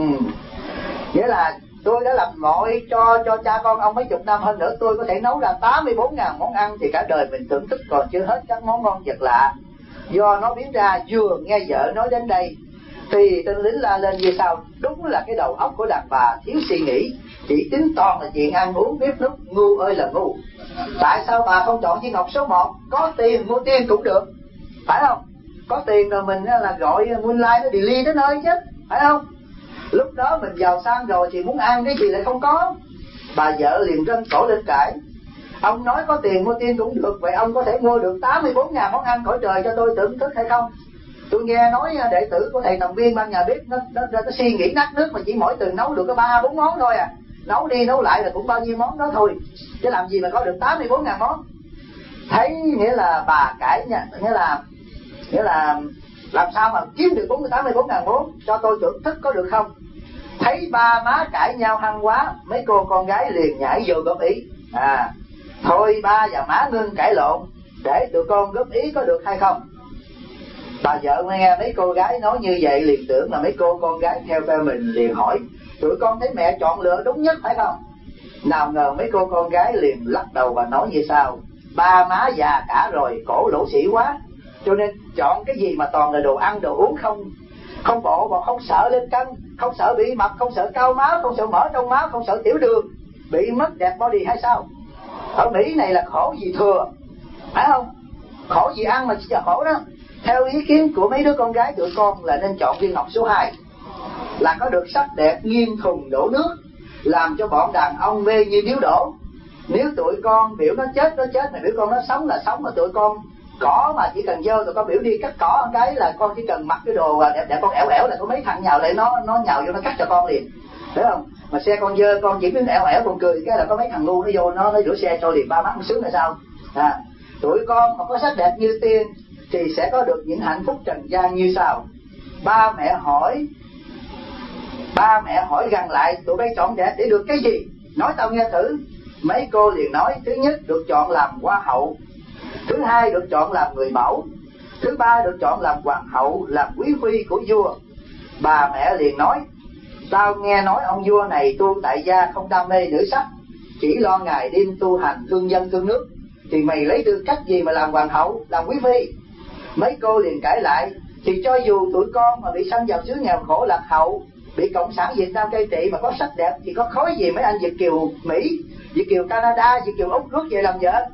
Nghĩa là tôi đã làm mọi cho cha con ông mấy chục năm. Hơn nữa tôi có thể nấu ra 84 ngàn món ăn, thì cả đời mình thưởng thức còn chưa hết các món ngon vật lạ. Do nó biến ra, vừa nghe vợ nói đến đây thì tên lính la lên như sau: đúng là cái đầu óc của đàn bà thiếu suy nghĩ, chỉ tính toàn là chuyện ăn uống bếp núc, ngu ơi là ngu. Tại sao bà không chọn viên ngọc số 1? Có tiền mua tiên cũng được, phải không? Có tiền rồi mình là gọi Moonlight nó delete đến nơi chứ, phải không? Lúc đó mình giàu sang rồi thì muốn ăn cái gì lại không có. Bà vợ liền rân cổ lên cãi: ông nói có tiền mua tiên cũng được, vậy ông có thể mua được 84 ngàn món ăn cõi trời cho tôi thưởng thức hay không? Tôi nghe nói đệ tử của thầy Tòng Viên ban nhà bếp nó suy nghĩ nát nước, mà chỉ mỗi tuần nấu được có 3-4 món thôi à. Nấu đi nấu lại là cũng bao nhiêu món đó thôi, chứ làm gì mà có được 84 ngàn món. Thấy nghĩa là bà cãi nha, nghĩa là làm sao mà kiếm được 84 ngàn món cho tôi thưởng thức có được không? Thấy ba má cãi nhau hăng quá, mấy cô con gái liền nhảy vô góp ý: thôi ba và má ngưng cãi lộn, để tụi con góp ý có được hay không? Bà vợ nghe mấy cô gái nói như vậy liền tưởng là mấy cô con gái theo phe mình, liền hỏi: tụi con thấy mẹ chọn lựa đúng nhất phải không? Nào ngờ mấy cô con gái liền lắc đầu và nói như sau: ba má già cả rồi, cổ lỗ sĩ quá, cho nên chọn cái gì mà toàn là đồ ăn đồ uống không bộ, mà không sợ lên cân, không sợ bị mập, không sợ cao máu, không sợ mỡ trong máu, không sợ tiểu đường, bị mất đẹp body hay sao? Ở Mỹ này là khổ gì thừa, phải không? Khổ gì ăn mà chỉ là khổ đó. Theo ý kiến của mấy đứa con gái tụi con là nên chọn viên ngọc số 2, là có được sắc đẹp nghiêng thùng đổ nước, làm cho bọn đàn ông mê như điếu đổ. Nếu tụi con biểu nó chết, mà biểu con nó sống là sống, mà tụi con cỏ mà chỉ cần dơ tụi con biểu đi cắt cỏ một cái là con chỉ cần mặc cái đồ đẹp đẹp con ẻo là có mấy thằng nhào lại nó nhào vô nó cắt cho con liền, thấy không? Mà xe con dơ con chỉ biết ẻo con cười cái là có mấy thằng ngu nó vô nó rửa xe cho liền, ba mắt nó sướng là sao? Tụi con mà có sắc đẹp như tiên thì sẽ có được những hạnh phúc trần gian như sau. Ba mẹ hỏi gần lại tụi bay chọn đẹp để được cái gì? Nói tao nghe thử. Mấy cô liền nói: thứ nhất được chọn làm hoa hậu, thứ hai được chọn làm người mẫu, thứ ba được chọn làm hoàng hậu, làm quý phi của vua. Bà mẹ liền nói: tao nghe nói ông vua này tu tại gia, không đam mê nữ sắc, chỉ lo ngày đêm tu hành thương dân thương nước, thì mày lấy tư cách gì mà làm hoàng hậu, làm quý phi? Mấy cô liền cãi lại, thì cho dù tụi con mà bị sanh vào xứ nghèo khổ lạc hậu, bị cộng sản Việt Nam cai trị mà có sắc đẹp, thì có khối gì mấy anh Việt kiều Mỹ, Việt kiều Canada, Việt kiều Úc rước về làm vợ?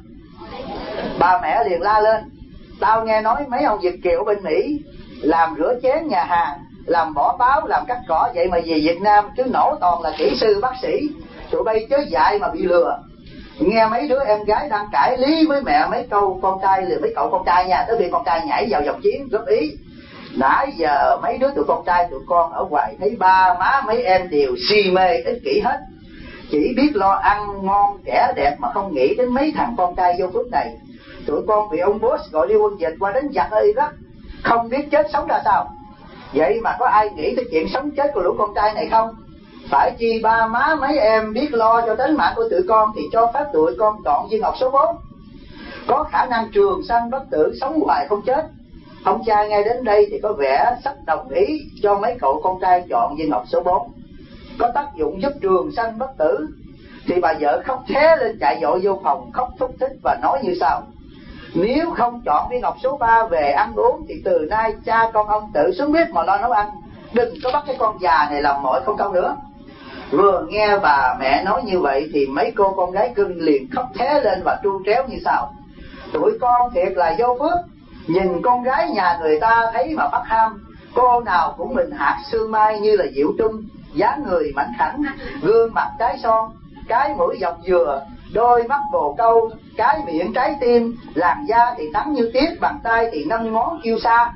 Bà mẹ liền la lên, tao nghe nói mấy ông Việt kiều bên Mỹ làm rửa chén nhà hàng, làm bỏ báo, làm cắt cỏ, vậy mà về Việt Nam cứ nổ toàn là kỹ sư bác sĩ, tụi bay chớ dại mà bị lừa. Nghe mấy đứa em gái đang cãi lý với mẹ mấy câu, con trai liền mấy cậu con trai nha, tới khi con trai nhảy vào dòng chiến góp ý. Nãy giờ mấy đứa tụi con trai tụi con ở ngoài thấy ba má mấy em đều si mê ích kỷ hết, chỉ biết lo ăn ngon kẻ đẹp mà không nghĩ đến mấy thằng con trai vô phước này. Tụi con bị ông boss gọi đi quân dịch qua đánh giặc ở Iraq, không biết chết sống ra sao. Vậy mà có ai nghĩ tới chuyện sống chết của lũ con trai này không? Phải chi ba má mấy em biết lo cho tính mạng của tụi con thì cho phép tụi con chọn viên ngọc số 4, có khả năng trường sanh bất tử, sống hoài không chết. Ông cha nghe đến đây thì có vẻ sắp đồng ý cho mấy cậu con trai chọn viên ngọc số 4, có tác dụng giúp trường sanh bất tử. Thì bà vợ khóc thé lên chạy vội vô phòng, khóc thúc thích và nói như sau: nếu không chọn viên ngọc số 3 về ăn uống thì từ nay cha con ông tự xuống bếp mà lo nấu ăn, đừng có bắt cái con già này làm mọi không công nữa. Vừa nghe bà mẹ nói như vậy thì mấy cô con gái cưng liền khóc thé lên và tru tréo như sau: tụi con thiệt là vô phước, nhìn con gái nhà người ta thấy mà bắt ham, cô nào cũng mình hạt sương mai như là Diệu Trung, dáng người mảnh khảnh, gương mặt trái son, cái mũi dọc dừa, đôi mắt bồ câu, cái miệng trái tim, làn da thì trắng như tiết, bàn tay thì năm ngón kiêu sa,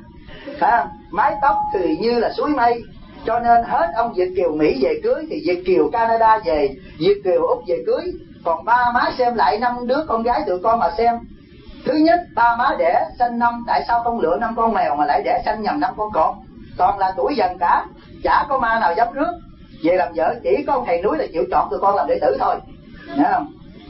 mái tóc thì như là suối mây. Cho nên hết ông Việt kiều Mỹ về cưới thì Việt kiều Canada về, Việt kiều Úc về cưới. Còn ba má xem lại 5 đứa con gái tụi con mà xem. Thứ nhất, ba má đẻ sanh 5, tại sao không lựa 5 con mèo mà lại đẻ sanh nhầm 5 con cọp? Toàn là tuổi dần cả, chả có ma nào dám rước về làm vợ, chỉ có thầy núi là chịu chọn tụi con làm đệ tử thôi. Nghe không?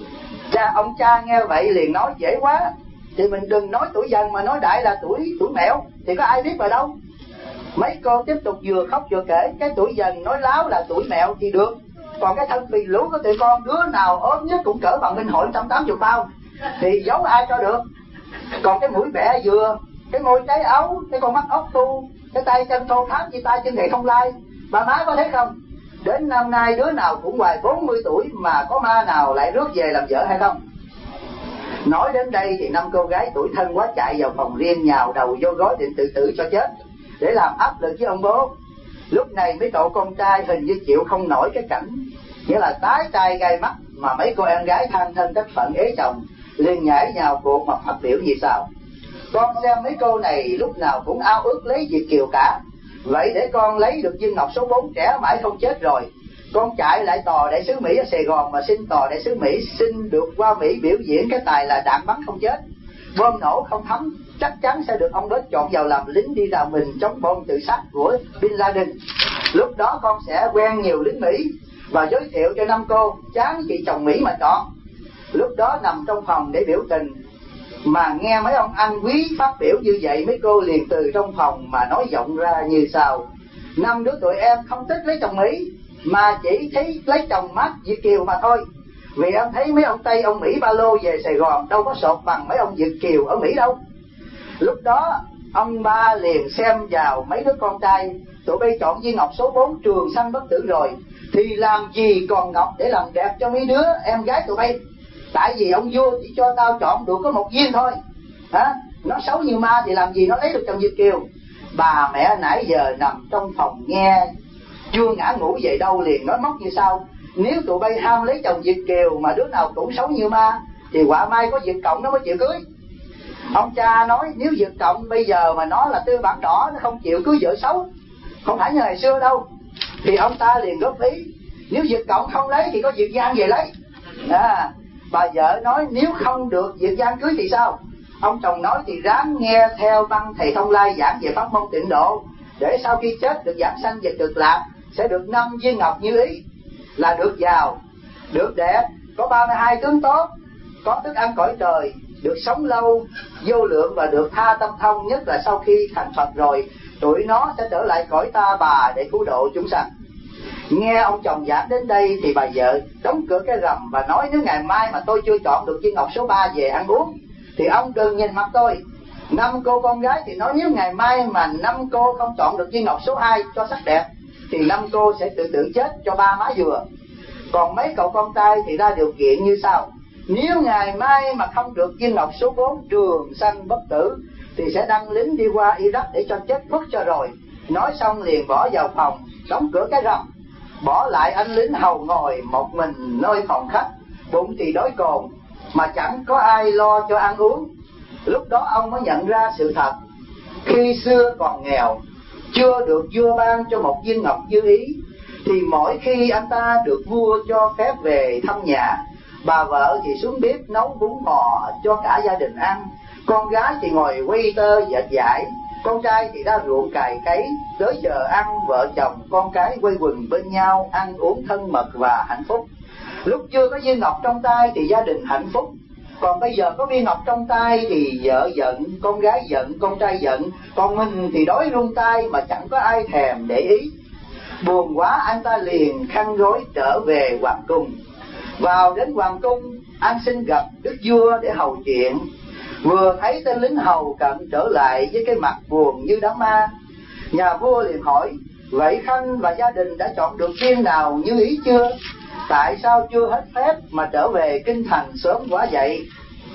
Ông cha nghe vậy liền nói dễ quá, thì mình đừng nói tuổi dần mà nói đại là tuổi mẹo, thì có ai biết vào đâu. Mấy cô tiếp tục vừa khóc vừa kể, cái tuổi dần nói láo là tuổi mẹo thì được, còn cái thân phì lú của tụi con đứa nào ốm nhất cũng cỡ bằng Minh Hội 180 bao, thì giấu ai cho được. Còn cái mũi bẹ dừa, cái môi trái ấu, cái con mắt ốc tu, cái tay chân thô tháp như tay chân gậy không lai, bà má có thấy không? Đến năm nay đứa nào cũng ngoài 40 tuổi mà có ma nào lại rước về làm vợ hay không? Nói đến đây thì 5 cô gái tuổi thân quá chạy vào phòng riêng, nhào đầu vô gối định tự tử cho chết, để làm áp lực với ông bố. Lúc này mấy cậu con trai hình như chịu không nổi cái cảnh, nghĩa là tái tai gai mắt mà mấy cô em gái than thân trách phận ế chồng, liền nhảy nhào cuộc mà phát biểu như sau: con xem mấy cô này lúc nào cũng ao ước lấy Việt kiều cả, vậy để con lấy được viên ngọc số 4 trẻ mãi không chết rồi, con chạy lại tòa đại sứ Mỹ ở Sài Gòn mà xin tòa đại sứ Mỹ xin được qua Mỹ biểu diễn cái tài là đạn bắn không chết, bom nổ không thấm, chắc chắn sẽ được ông đó chọn vào làm lính đi đào mình chống bom tự sát của Bin Laden. Lúc đó con sẽ quen nhiều lính Mỹ và giới thiệu cho 5 cô chán chị chồng Mỹ mà chọn. Lúc đó nằm trong phòng để biểu tình mà nghe mấy ông anh quý phát biểu như vậy, mấy cô liền từ trong phòng mà nói giọng ra như sau: 5 đứa tụi em không thích lấy chồng Mỹ mà chỉ thấy lấy chồng mát Việt kiều mà thôi, vì em thấy mấy ông Tây ông Mỹ ba lô về Sài Gòn đâu có sột bằng mấy ông Việt kiều ở Mỹ đâu. Lúc đó ông ba liền xem vào mấy đứa con trai, tụi bay chọn viên ngọc số 4 trường sanh bất tử rồi thì làm gì còn ngọc để làm đẹp cho mấy đứa em gái tụi bay, tại vì ông vua chỉ cho tao chọn được có 1 viên thôi. Nó xấu như ma thì làm gì nó lấy được chồng Việt kiều. Bà mẹ nãy giờ nằm trong phòng nghe chưa ngã ngủ về đâu liền nói móc như sau: nếu tụi bay ham lấy chồng Việt kiều mà đứa nào cũng xấu như ma thì quả mai có Việt cộng nó mới chịu cưới. Ông cha nói nếu Việt cộng bây giờ mà nó là tư bản đỏ, nó không chịu cưới vợ xấu, không phải như ngày xưa đâu. Thì ông ta liền góp ý: nếu Việt cộng không lấy thì có Việt gian về lấy. Bà vợ nói nếu không được Việt gian cưới thì sao? Ông chồng nói thì ráng nghe theo văn thầy Thông Lai giảng về pháp môn tịnh độ, để sau khi chết được giảng sanh về cực lạc, sẽ được 5 viên ngọc như ý, là được giàu, được đẹp, có 32 tướng tốt, có thức ăn cõi trời, được sống lâu, vô lượng và được tha tâm thông. Nhất là sau khi thành Phật rồi, tụi nó sẽ trở lại cõi ta bà để cứu độ chúng sanh. Nghe ông chồng giảng đến đây thì bà vợ đóng cửa cái rầm và nói nếu ngày mai mà tôi chưa chọn được viên ngọc số 3 về ăn uống thì ông đừng nhìn mặt tôi. 5 cô con gái thì nói nếu ngày mai mà 5 cô không chọn được viên ngọc số 2 cho sắc đẹp thì 5 cô sẽ tự tử chết cho 3 má dừa. Còn mấy cậu con trai thì ra điều kiện như sau: nếu ngày mai mà không được viên ngọc số 4 trường sanh bất tử thì sẽ đăng lính đi qua Iraq để cho chết phức cho rồi. Nói xong liền bỏ vào phòng, đóng cửa cái rầm, bỏ lại anh lính hầu ngồi một mình nơi phòng khách, bụng thì đói cồn mà chẳng có ai lo cho ăn uống. Lúc đó ông mới nhận ra sự thật: khi xưa còn nghèo, chưa được vua ban cho một viên ngọc như ý, thì mỗi khi anh ta được vua cho phép về thăm nhà, bà vợ thì xuống bếp nấu bún bò cho cả gia đình ăn, con gái thì ngồi quay tơ dệt vải, con trai thì ra ruộng cày cấy. Tới giờ ăn, vợ chồng con cái quây quần bên nhau ăn uống thân mật và hạnh phúc. Lúc chưa có viên ngọc trong tay thì gia đình hạnh phúc, còn bây giờ có viên ngọc trong tay thì vợ giận, con gái giận, con trai giận, còn mình thì đói run tay mà chẳng có ai thèm để ý. Buồn quá, anh ta liền khăn gối trở về hoàng cung. Vào đến hoàng cung, anh xin gặp đức vua để hầu chuyện. Vừa thấy tên lính hầu cận trở lại với cái mặt buồn như đám ma, nhà vua liền hỏi: vậy Khanh và gia đình đã chọn được viên nào như ý chưa? Tại sao chưa hết phép mà trở về kinh thành sớm quá vậy?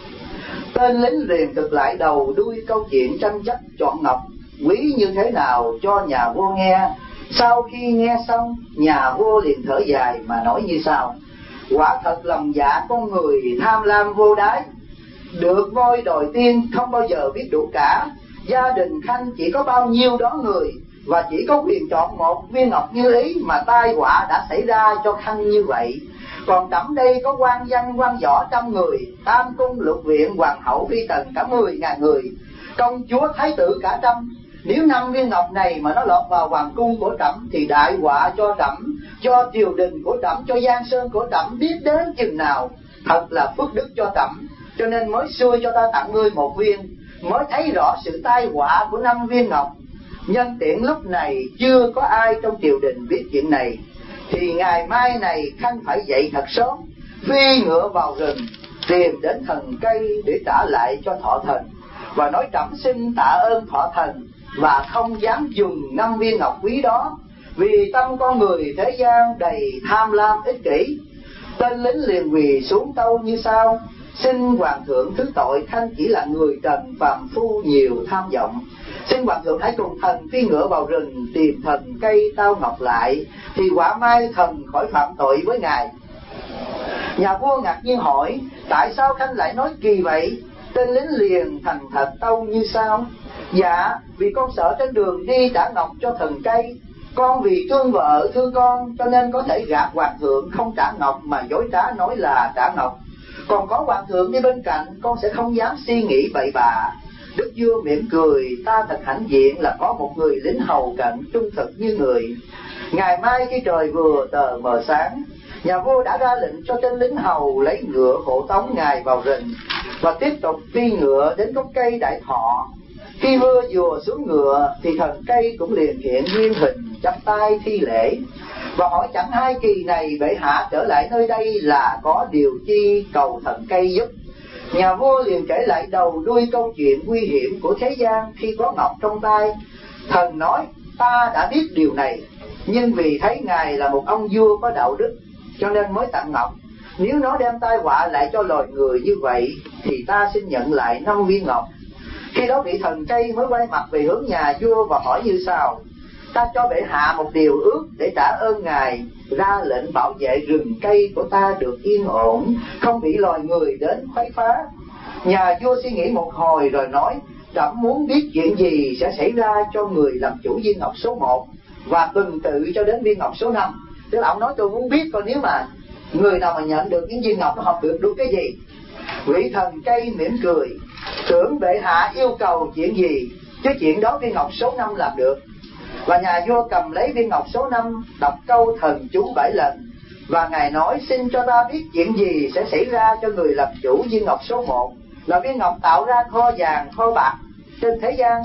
Tên lính liền thực lại đầu đuôi câu chuyện tranh chấp chọn ngọc quý như thế nào cho nhà vua nghe. Sau khi nghe xong, nhà vua liền thở dài mà nói như sau: quả thật lòng dạ con người tham lam vô đáy, được voi đòi tiên không bao giờ biết đủ cả. Gia đình Khanh chỉ có bao nhiêu đó người và chỉ có quyền chọn một viên ngọc như ý mà tai họa đã xảy ra cho Khanh như vậy. Còn trẫm đây có quan văn quan võ trăm người, tam cung lục viện, hoàng hậu phi tần cả 10.000 người, công chúa thái tử cả trăm. Nếu 5 viên ngọc này mà nó lọt vào hoàng cung của trẫm thì đại họa cho trẫm, cho triều đình của trẫm, cho giang sơn của trẫm biết đến chừng nào. Thật là phước đức cho trẫm, cho nên mới xui cho ta tặng ngươi một viên, mới thấy rõ sự tai họa của 5 viên ngọc. Nhân tiện lúc này chưa có ai trong triều đình biết chuyện này, thì ngày mai này Khanh phải dậy thật sớm, phi ngựa vào rừng tìm đến thần cây để trả lại cho thọ thần, và nói trẫm xin tạ ơn thọ thần và không dám dùng 5 viên ngọc quý đó, vì tâm con người thế gian đầy tham lam ích kỷ. Tên lính liền quỳ xuống tâu như sau: xin hoàng thượng thứ tội, Khanh chỉ là người trần phàm phu nhiều tham vọng. Xin hoàng thượng hãy cùng thần phi ngựa vào rừng tìm thần cây tao ngọc lại, thì quả mai thần khỏi phạm tội với ngài. Nhà vua ngạc nhiên hỏi: tại sao Khanh lại nói kỳ vậy? Tên lính liền thành thật tâu như sau: dạ, vì con sợ trên đường đi trả ngọc cho thần cây. Con vì thương vợ thương con cho nên có thể gạt hoàng thượng không trả ngọc mà dối trá nói là trả ngọc. Còn có hoàng thượng đi bên cạnh, con sẽ không dám suy nghĩ bậy bạ. Đức vua mỉm cười: ta thật hãnh diện là có một người lính hầu cận trung thực như người. Ngày mai khi trời vừa tờ mờ sáng, nhà vua đã ra lệnh cho tên lính hầu lấy ngựa hộ tống ngài vào rừng và tiếp tục phi ngựa đến gốc cây đại thọ. Khi vừa xuống ngựa thì thần cây cũng liền hiện nguyên hình, chắp tay thi lễ và hỏi: chẳng hai kỳ này bệ hạ trở lại nơi đây là có điều chi cầu thần cây giúp? Nhà vua liền kể lại đầu đuôi câu chuyện nguy hiểm của thế gian khi có ngọc trong tay. Thần nói: ta đã biết điều này, nhưng vì thấy ngài là một ông vua có đạo đức cho nên mới tặng ngọc. Nếu nó đem tai họa lại cho loài người như vậy thì ta xin nhận lại 5 viên ngọc. Khi đó vị thần cây mới quay mặt về hướng nhà vua và hỏi như sau: ta cho bệ hạ một điều ước để trả ơn ngài ra lệnh bảo vệ rừng cây của ta được yên ổn, không bị loài người đến khuấy phá. Nhà vua suy nghĩ một hồi rồi nói: trẫm muốn biết chuyện gì sẽ xảy ra cho người làm chủ viên ngọc số 1 và tuần tự cho đến viên ngọc số 5. Tức là ông nói tôi muốn biết coi nếu mà người nào mà nhận được những viên ngọc nó học được cái gì. Vị thần cây mỉm cười: tưởng bệ hạ yêu cầu chuyện gì, chứ chuyện đó viên ngọc số 5 làm được. Và nhà vua cầm lấy viên ngọc số 5, đọc câu thần chú 7 lần, và ngài nói: xin cho ta biết chuyện gì sẽ xảy ra cho người làm chủ viên ngọc số 1, là viên ngọc tạo ra kho vàng kho bạc trên thế gian.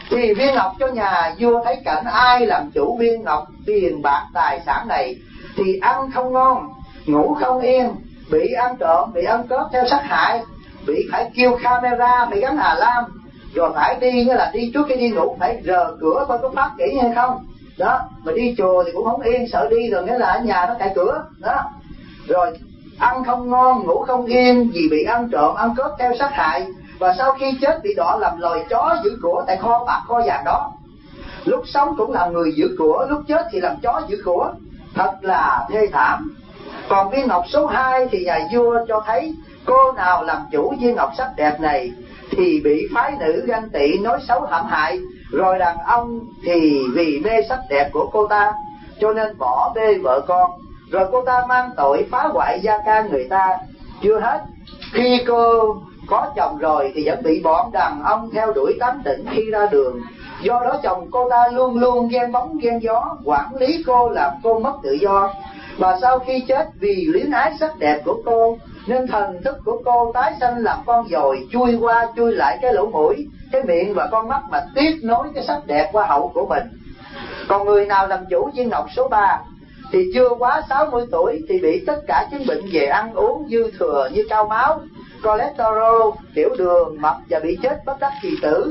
Thì viên ngọc cho nhà vua thấy cảnh ai làm chủ viên ngọc tiền bạc tài sản này thì ăn không ngon, ngủ không yên, bị ăn trộm, bị ăn cướp theo sát hại, bị phải kêu camera, phải gắn hà lam, rồi phải đi nghĩa là đi trước khi đi ngủ phải rờ cửa coi có phát kỹ hay không đó, mà đi chùa thì cũng không yên, sợ đi rồi nghĩa là ở nhà nó cài cửa đó, rồi ăn không ngon, ngủ không yên vì bị ăn trộm, ăn cướp theo sát hại, và sau khi chết bị đọa làm loài chó giữ của tại kho bạc kho vàng đó. Lúc sống cũng làm người giữ của, lúc chết thì làm chó giữ của, thật là thê thảm. Còn viên ngọc số 2 thì nhà vua cho thấy cô nào làm chủ viên ngọc sắc đẹp này thì bị phái nữ ganh tị nói xấu hãm hại, rồi đàn ông thì vì mê sắc đẹp của cô ta cho nên bỏ bê vợ con, rồi cô ta mang tội phá hoại gia can người ta. Chưa hết, khi cô có chồng rồi thì vẫn bị bọn đàn ông theo đuổi tán tỉnh khi ra đường. Do đó chồng cô ta luôn luôn ghen bóng ghen gió, quản lý cô làm cô mất tự do. Và sau khi chết vì luyến ái sắc đẹp của cô nên thần thức của cô tái sanh làm con dồi, chui qua chui lại cái lỗ mũi, cái miệng và con mắt mà tiếp nối cái sắc đẹp hoa hậu của mình. Còn người nào làm chủ viên ngọc số 3 thì chưa quá 60 tuổi thì bị tất cả chứng bệnh về ăn uống dư thừa như cao máu, cholesterol, tiểu đường, mập và bị chết bất đắc kỳ tử.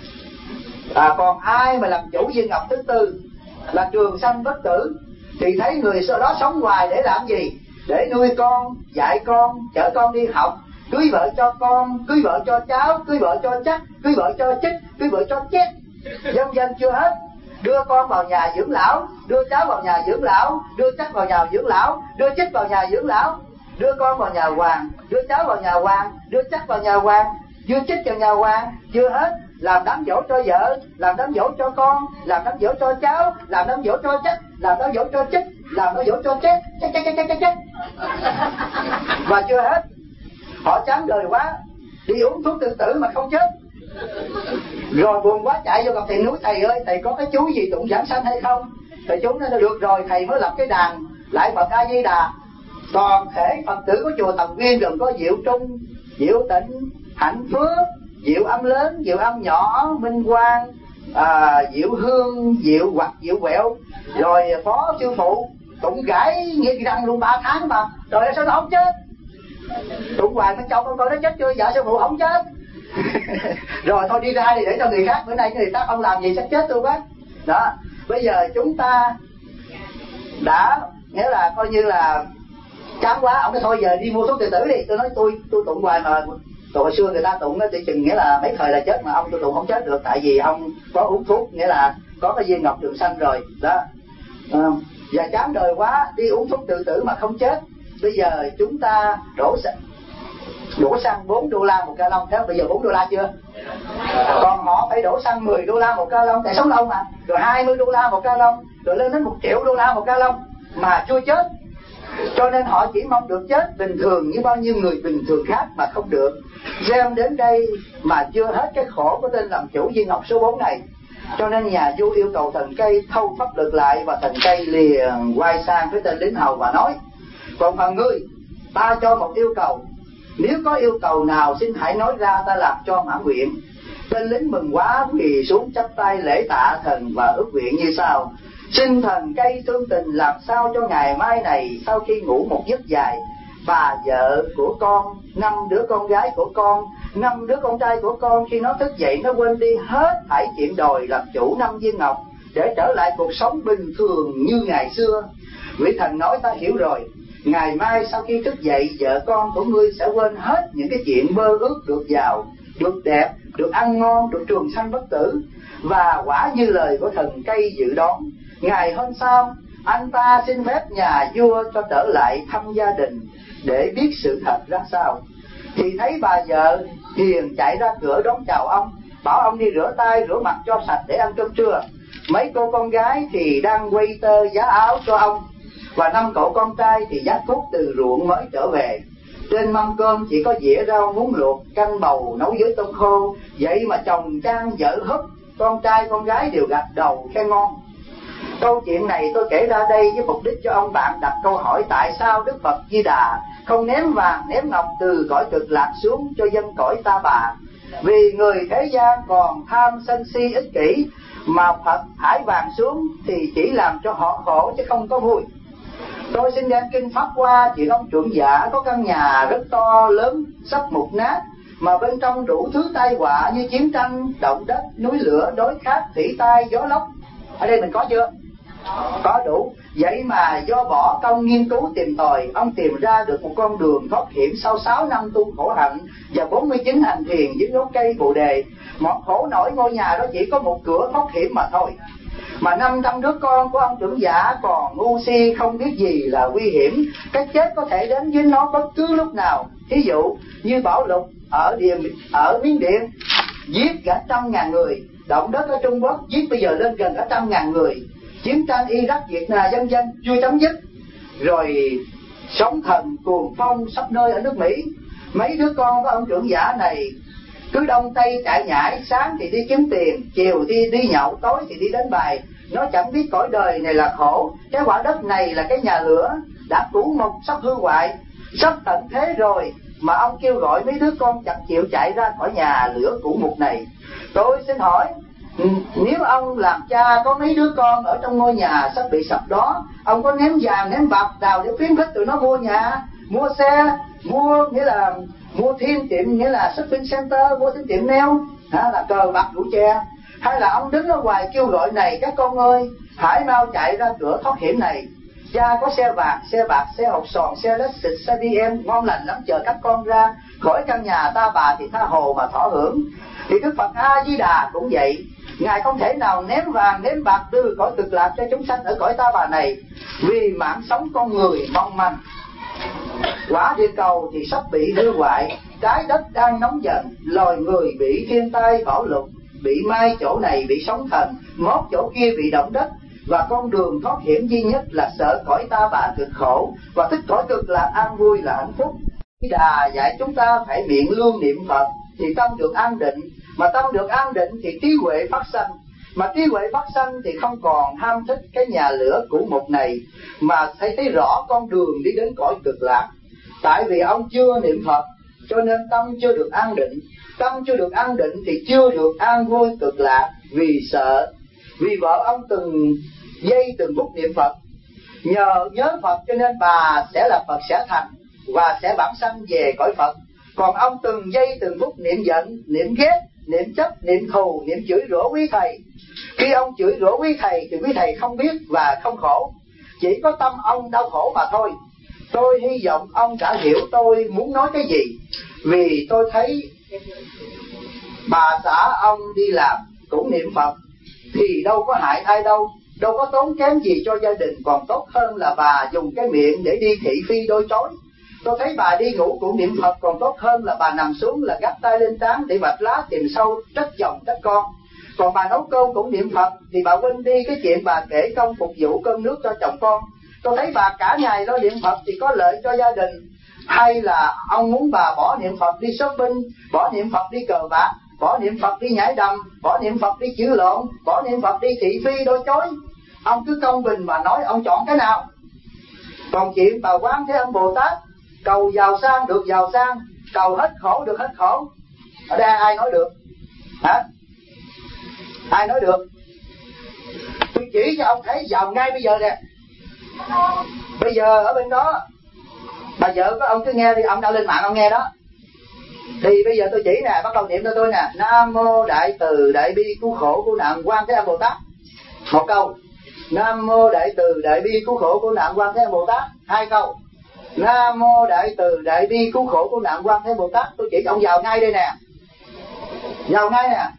Còn ai mà làm chủ viên ngọc thứ 4 là trường sanh bất tử thì thấy người sau đó sống hoài để làm gì? Để nuôi con, dạy con, chở con đi học, cưới vợ cho con, cưới vợ cho cháu, cưới vợ cho chắc, cưới vợ cho chích, cưới vợ cho chết, vân vân chưa hết. Đưa con vào nhà dưỡng lão, đưa cháu vào nhà dưỡng lão, đưa chắc vào nhà dưỡng lão, đưa chích vào nhà dưỡng lão, đưa con vào nhà hoàng, đưa cháu vào nhà hoàng, đưa chắc vào nhà hoàng, đưa chích vào nhà hoàng. Chưa hết, làm đám giỗ cho vợ, làm đám giỗ cho con, làm đám giỗ cho cháu, làm đám giỗ cho chắc, làm đám giỗ cho chích, làm đám giỗ cho chết. Và chưa hết, họ chán đời quá, đi uống thuốc tự tử mà không chết, rồi buồn quá chạy vô gặp thầy núi: thầy ơi, thầy có cái chú gì tụng giảng sanh hay không? Thầy chú nói được rồi, thầy mới lập cái đàn lại Phật A Di Đà. Toàn thể Phật tử của chùa Tầm Viên gồm có Diệu Trung, Diệu Tịnh, Hạnh Phước, Diệu Âm Lớn, Diệu Âm Nhỏ, Minh Quang, Diệu Hương, Diệu Hoặc, Diệu Quẹo, rồi Phó Sư Phụ tụng gãi nghe răng luôn 3 tháng mà. Rồi sao nó không chết? Tụng hoài bên trong con coi nó chết chưa? Dạ Sư Phụ không chết. Rồi thôi đi ra đi để cho người khác, bữa nay người ta không làm gì sẽ chết tôi quá. Đó, bây giờ chúng ta đã nghĩa là coi như là chán quá, ông nói thôi giờ đi mua thuốc tự tử đi. Tôi nói tôi tụng hoài mà hồi xưa người ta tụng nó thì chừng nghĩa là mấy thời là chết, mà ông tôi tụng không chết được tại vì ông có uống thuốc, nghĩa là có cái viên ngọc trường sanh rồi đó. Và chán đời quá đi uống thuốc tự tử mà không chết. Bây giờ chúng ta đổ xăng $4 một gallon, thế bây giờ $4 chưa? Còn họ phải đổ xăng $10 một gallon tại sống lâu mà, rồi $20 một gallon, rồi lên đến $1 triệu một gallon mà chưa chết. Cho nên họ chỉ mong được chết bình thường như bao nhiêu người bình thường khác mà không được. Xem đến đây mà chưa hết cái khổ của tên làm chủ viên ngọc số 4 này. Cho nên nhà vua yêu cầu thần cây thâu pháp lực lại, và thần cây liền quay sang với tên lính hầu và nói: còn phần ngươi, ta cho một yêu cầu, nếu có yêu cầu nào xin hãy nói ra, ta làm cho mãn nguyện. Tên lính mừng quá quỳ xuống chắp tay lễ tạ thần và ước nguyện như sau: xin thần cây thương tình làm sao cho ngày mai này sau khi ngủ một giấc dài, bà vợ của con, 5 đứa con gái của con, 5 đứa con trai của con, khi nó thức dậy nó quên đi hết thảy chuyện đòi làm chủ 5 viên ngọc để trở lại cuộc sống bình thường như ngày xưa. Vị thần nói: ta hiểu rồi. Ngày mai sau khi thức dậy, vợ con của ngươi sẽ quên hết những cái chuyện mơ ước được giàu, được đẹp, được ăn ngon, được trường sanh bất tử. Và quả như lời của thần cây dự đoán, ngày hôm sau anh ta xin phép nhà vua cho trở lại thăm gia đình để biết sự thật ra sao. Thì thấy bà vợ hiền chạy ra cửa đón chào ông, bảo ông đi rửa tay rửa mặt cho sạch để ăn cơm trưa. Mấy cô con gái thì đang quay tơ giá áo cho ông, và 5 cậu con trai thì dắt thuốc từ ruộng mới trở về. Trên mâm cơm chỉ có dĩa rau muống luộc, canh bầu nấu với tôm khô. Vậy mà chồng trang vợ húp, con trai con gái đều gật đầu khen ngon. Câu chuyện này tôi kể ra đây với mục đích cho ông bạn đặt câu hỏi: tại sao Đức Phật Di Đà không ném vàng ném ngọc từ cõi cực lạc xuống cho dân cõi ta bà, Vì người thế gian còn tham sân si ích kỷ, mà Phật hải vàng xuống thì chỉ làm cho họ khổ chứ không có vui. Tôi xin đem kinh Pháp qua chuyện ông trưởng giả có căn nhà rất to lớn sắp mục nát, mà bên trong đủ thứ tai họa như chiến tranh, động đất, núi lửa, đói khát, thủy tai, gió lốc. Ở đây mình có chưa? Có đủ. Vậy mà do bỏ công nghiên cứu tìm tòi, ông tìm ra được một con đường thoát hiểm sau 6 năm tu khổ hạnh và 49 hành thiền dưới gốc cây Bồ Đề. Một khổ nổi ngôi nhà đó chỉ có một cửa thoát hiểm mà thôi. Mà 500 đứa con của ông trưởng giả còn ngu si không biết gì là nguy hiểm, cái chết có thể đến với nó bất cứ lúc nào. Thí dụ như bão lụt ở Miến Điện giết cả 100.000 người, động đất ở Trung Quốc giết bây giờ lên gần cả 100.000 người, chiến tranh Iraq, Việt Nam vân vân chưa chấm dứt, rồi sóng thần cuồng phong sắp nơi ở nước Mỹ. Mấy đứa con của ông trưởng giả này cứ đông tây chạy nhảy, sáng thì đi kiếm tiền, chiều thì đi nhậu, tối thì đi đánh bài. Nó chẳng biết cõi đời này là khổ, cái quả đất này là cái nhà lửa đã cũ mục sắp hư hoại, sắp tận thế rồi, mà ông kêu gọi mấy đứa con chẳng chịu chạy ra khỏi nhà lửa cũ mục này. Tôi xin hỏi, nếu ông làm cha có mấy đứa con ở trong ngôi nhà sắp bị sập đó, ông có ném vàng ném bạc nào để khuyến khích tụi nó mua nhà, mua xe, nghĩa là mua thêm tiệm, nghĩa là shopping center, mua thêm tiệm nail, là cờ bạc rượu chè? Hay là ông đứng ở ngoài kêu gọi này các con ơi, hãy mau chạy ra cửa thoát hiểm này, cha có xe vàng, xe bạc, xe hột sòn, xe Lexus, xe BM ngon lành lắm, chờ các con ra khỏi căn nhà ta bà thì tha hồ mà thọ hưởng. Thì Đức Phật A Di Đà cũng vậy, Ngài không thể nào ném vàng ném bạc đưa cõi cực lạc cho chúng sanh ở cõi ta bà này, vì mạng sống con người mong manh. Quả địa cầu thì sắp bị hư hoại, trái đất đang nóng giận, loài người bị thiên tai bão lụt, bị mai chỗ này bị sóng thần, mốt chỗ kia bị động đất, và con đường thoát hiểm duy nhất là sợ cõi ta bà cực khổ và thích cõi cực lạc an vui là hạnh phúc. Đà dạy chúng ta phải miệng lương niệm Phật thì tâm được an định, mà tâm được an định thì trí huệ phát sanh, mà trí huệ phát sanh thì không còn ham thích cái nhà lửa cũ mục này, mà thấy rõ con đường đi đến cõi cực lạc. Tại vì ông chưa niệm Phật cho nên tâm chưa được an định, tâm chưa được an định thì chưa được an vui cực lạc, vì sợ. Vì vợ ông từng giây từng phút niệm Phật, nhớ Phật cho nên bà sẽ là Phật sẽ thành và sẽ bản sanh về cõi Phật. Còn ông từng giây từng phút niệm giận, niệm ghét, niệm chấp, niệm thù, niệm chửi rủa quý thầy. Khi ông chửi rủa quý thầy thì quý thầy không biết và không khổ, chỉ có tâm ông đau khổ mà thôi. Tôi hy vọng ông đã hiểu tôi muốn nói cái gì, vì tôi thấy bà xã ông đi làm cũng niệm Phật thì đâu có hại ai đâu, đâu có tốn kém gì cho gia đình, còn tốt hơn là bà dùng cái miệng để đi thị phi đôi chối. Tôi thấy bà đi ngủ cũng niệm Phật còn tốt hơn là bà nằm xuống là gắp tay lên trán để vạch lá tìm sâu trách chồng trách con. Còn bà nấu cơm cũng niệm Phật thì bà quên đi cái chuyện bà kể công phục vụ cơm nước cho chồng con. Tôi thấy bà cả ngày lo niệm Phật thì có lợi cho gia đình. Hay là ông muốn bà bỏ niệm Phật đi shopping, bỏ niệm Phật đi cờ bạc, bỏ niệm Phật đi nhảy đầm, bỏ niệm Phật đi chữ lộn, bỏ niệm Phật đi thị phi đôi chối? Ông cứ công bình mà nói ông chọn cái nào. Còn chuyện bà Quán Thế Âm Bồ Tát cầu giàu sang được giàu sang, cầu hết khổ được hết khổ, ở đây ai nói được? Hả? Ai nói được? Tôi chỉ cho ông thấy giàu ngay bây giờ nè. Bây giờ ở bên đó bà vợ của ông cứ nghe đi, ông đã lên mạng ông nghe đó. Thì bây giờ tôi chỉ nè, bắt đầu niệm cho tôi nè: Nam mô Đại Từ Đại Bi Cứu Khổ Cứu Nạn Quan Thế Âm Bồ Tát. Một câu. Nam mô Đại Từ Đại Bi Cứu Khổ Cứu Nạn Quan Thế Âm Bồ Tát. Hai câu. Nam mô Đại Từ Đại Bi Cứu Khổ Cứu Nạn Quan Thế Âm Bồ Tát. Tôi chỉ cho ông giàu ngay đây nè. Giàu ngay nè.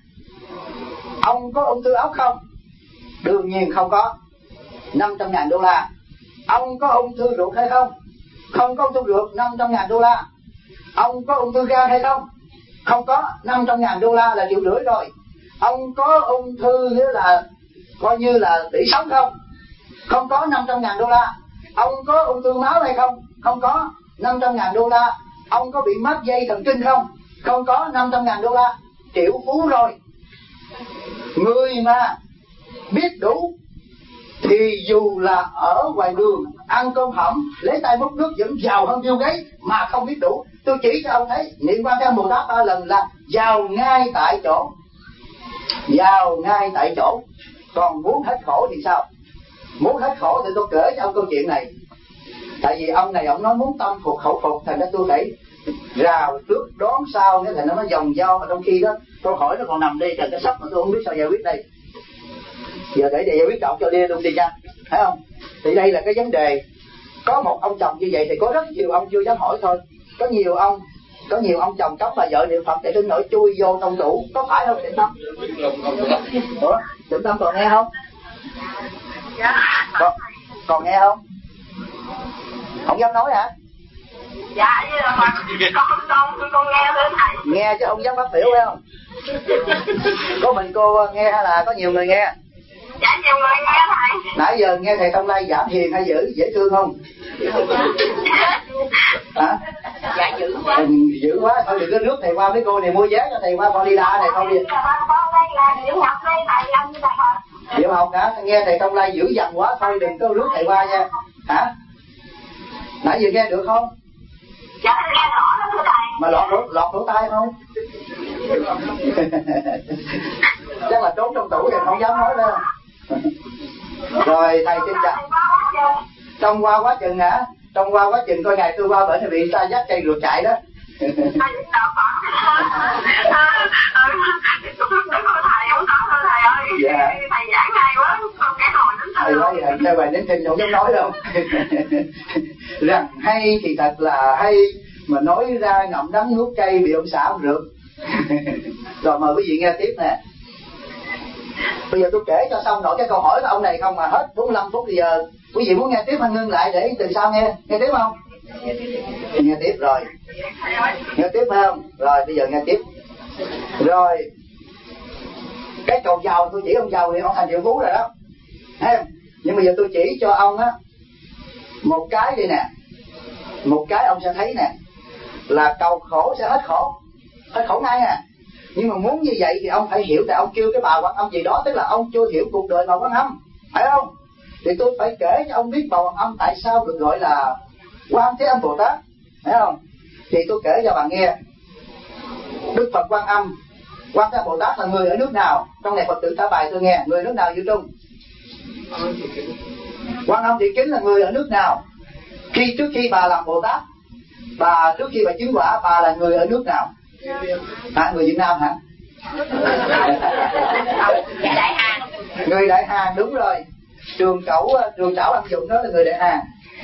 Ông có ung thư óc không? Đương nhiên không có. 500.000 đô la. Ông có ung thư ruột hay không? Không có ung thư ruột, 500.000 đô la. Ông có ung thư gan hay không? Không có, 500.000 đô la là 1,5 triệu rồi. Ông có ung thư nghĩa là coi như là tỷ sống không? Không có, 500.000 đô la. Ông có ung thư máu hay không? Không có, 500.000 đô la. Ông có bị mắc dây thần kinh không? Không có, 500.000 đô la. Triệu phú rồi. Người mà biết đủ thì dù là ở ngoài đường ăn cơm hẩm lấy tay múc nước vẫn giàu hơn Bill Gates, mà không biết đủ tôi chỉ cho ông thấy niệm Quan Thế Âm Bồ Tát 3 lần là vào ngay tại chỗ, vào ngay tại chỗ. Còn muốn hết khổ thì sao? Muốn hết khổ thì tôi kể cho ông câu chuyện này. Tại vì ông này ông nói muốn tâm phục khẩu phục, thành ra tôi phải rào trước đón sau, cái thành nó vòng dao. Mà trong khi đó câu hỏi nó còn nằm đây trên cái sắp mà tôi không biết sao giải quyết đây. Giờ để giải quyết chọn cho đi luôn đi nha, thấy không? Thì đây là cái vấn đề. Có một ông chồng như vậy thì có rất nhiều ông chưa dám hỏi thôi. Có nhiều ông chồng cấm bà vợ niệm Phật để đến nỗi chui vô trong tủ, có phải không Tịnh Tâm? Ủa, Tịnh Tâm còn nghe không? Còn nghe không? Không dám nói hả? Dạ, con nghe thôi thầy. Nghe chứ không dám phát biểu phải không? Có mình cô nghe hay là có nhiều người nghe? Dạ, nhiều người nghe thầy. Nãy giờ nghe thầy Thông Lai giảm hiền hay dữ, dễ thương không? Hả? Dạ, dữ quá. Dữ quá, thôi đừng có rước thầy qua mấy cô này mua vé cho thầy qua con đi đa này không đi. Con đây là Diệu Học đây, thầy Lâm Diệu Học. Diệu Học hả? Nghe thầy Thông Lai dữ dằn quá, thôi đừng có rước thầy qua nha. Hả? Nãy giờ nghe được không? Dạ, nghe rõ lắm thưa thầy. Mà lọt lỗ tai không? Chắc là trốn trong tủ thì không dám nói đâu. Rồi thầy xin chào. Trong qua quá chừng hả? Trong qua quá chừng coi ngày tôi qua bển thì bị ta dắt cây rượt chạy đó. Thầy không có thầy ơi. Dạ. Thầy giảng hay quá, con cái nồi đến thầy nói vậy, theo bài đến kinh không dám nói đâu. Rằng hay thì thật là hay, mà nói ra ngậm đắng nuốt cay bị ông xã ông rượt. Rồi mời quý vị nghe tiếp nè. Bây giờ tôi kể cho xong nổi cái câu hỏi của ông này không mà hết 45 phút bây giờ. Quý vị muốn nghe tiếp hay ngưng lại để từ sau nghe tiếp không? Nghe tiếp rồi. Nghe tiếp phải không? Rồi bây giờ nghe tiếp. Rồi cái cầu giàu tôi chỉ ông giàu thì ông thành triệu phú rồi đó. Thấy không? Nhưng bây giờ tôi chỉ cho ông á một cái đi nè. Một cái ông sẽ thấy nè, là cầu khổ sẽ hết khổ ngay nè. Nhưng mà muốn như vậy thì ông phải hiểu, tại ông kêu cái bà Quan Âm gì đó, tức là ông chưa hiểu cuộc đời bà Quan Âm, phải không? Thì tôi phải kể cho ông biết bà Quan Âm tại sao được gọi là Quan Thế Âm Bồ Tát, phải không? Thì tôi kể cho bà nghe. Đức Phật Quan Âm, Quan Thế Âm Bồ Tát là người ở nước nào? Trong này Phật tử trả bài tôi nghe, người nước nào Duy Trung? Quan Âm Thị Kính là người ở nước nào? Trước khi bà làm Bồ Tát, trước khi bà chứng quả, bà là người ở nước nào? Người Việt Nam hả? Đại Hàn. Người Đại Hàn, đúng rồi. Trường Trảo Ân Dụng đó là người Đại Hàn.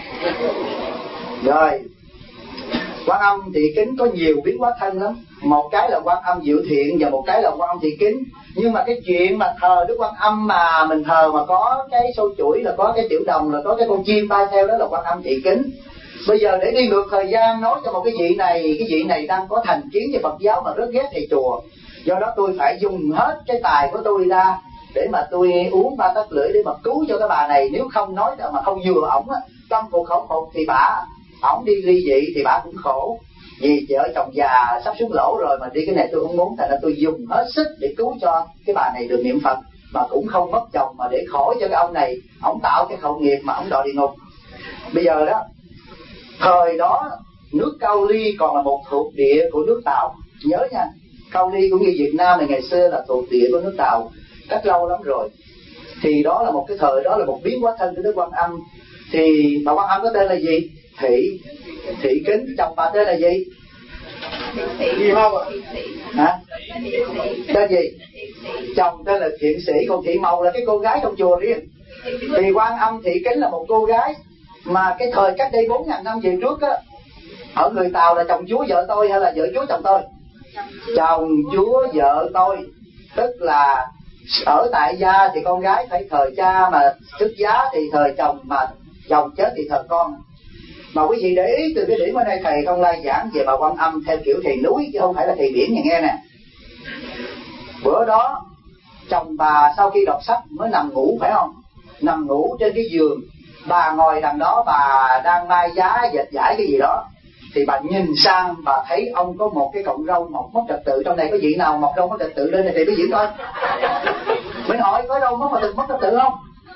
Rồi Quan Âm Thị Kính có nhiều biến hóa thân lắm. Một cái là Quan Âm Diệu Thiện và một cái là Quan Âm Thị Kính. Nhưng mà cái chuyện mà thờ Đức Quan Âm mà mình thờ mà có cái sâu chuỗi, là có cái tiểu đồng, là có cái con chim bay theo, đó là Quan Âm Thị Kính. Bây giờ để đi ngược thời gian nói cho một cái vị này đang có thành kiến với Phật giáo mà rất ghét thầy chùa. Do đó tôi phải dùng hết cái tài của tôi ra để mà tôi uống 3 tấc lưỡi để mà cứu cho cái bà này. Nếu không nói mà không vừa ổng tâm phục khẩu phục thì ổng đi ly dị thì bà cũng khổ. Vì vợ chồng già sắp xuống lỗ rồi mà đi cái này tôi không muốn, thành ra tôi dùng hết sức để cứu cho cái bà này được niệm Phật mà cũng không mất chồng, mà để khỏi cho cái ông này ổng tạo cái khẩu nghiệp mà ổng đọa địa ngục. Bây giờ đó, thời đó nước Cao Ly còn là một thuộc địa của nước Tàu, nhớ nha. Cao Ly cũng như Việt Nam này ngày xưa là thuộc địa của nước Tàu, cách lâu lắm rồi. Thì đó là một cái thời, đó là một biến hóa thân của Đức Quan Âm. Thì bà Quan Âm có tên là gì? Thị Kính. Chồng bà tên là gì? Gì không ạ? Hả? Tên gì? Chồng tên là Thiện Sĩ, còn Thị Mầu là cái cô gái trong chùa riêng. Thì Quan Âm Thị Kính là một cô gái mà cái thời cách đây 4.000 năm về trước á, ở người Tàu là chồng chúa vợ tôi hay là vợ chúa chồng tôi? Chồng chúa vợ tôi. Tức là ở tại gia thì con gái phải thờ cha, mà xuất giá thì thờ chồng, mà chồng chết thì thờ con. Mà quý vị để ý từ cái điểm ở đây thầy Thông Lai giảng về bà Quan Âm theo kiểu thầy núi chứ không phải là thầy biển nhà nghe nè. Bữa đó chồng bà sau khi đọc sách mới nằm ngủ, phải không? Nằm ngủ trên cái giường, bà ngồi đằng đó, bà đang mai giá dệt vải cái gì đó. Thì bà nhìn sang, bà thấy ông có một cái cọng râu mọc mất trật tự. Trong này có vị nào mọc râu mất trật tự lên thì quý vị coi. Mình hỏi có râu mất trật tự không?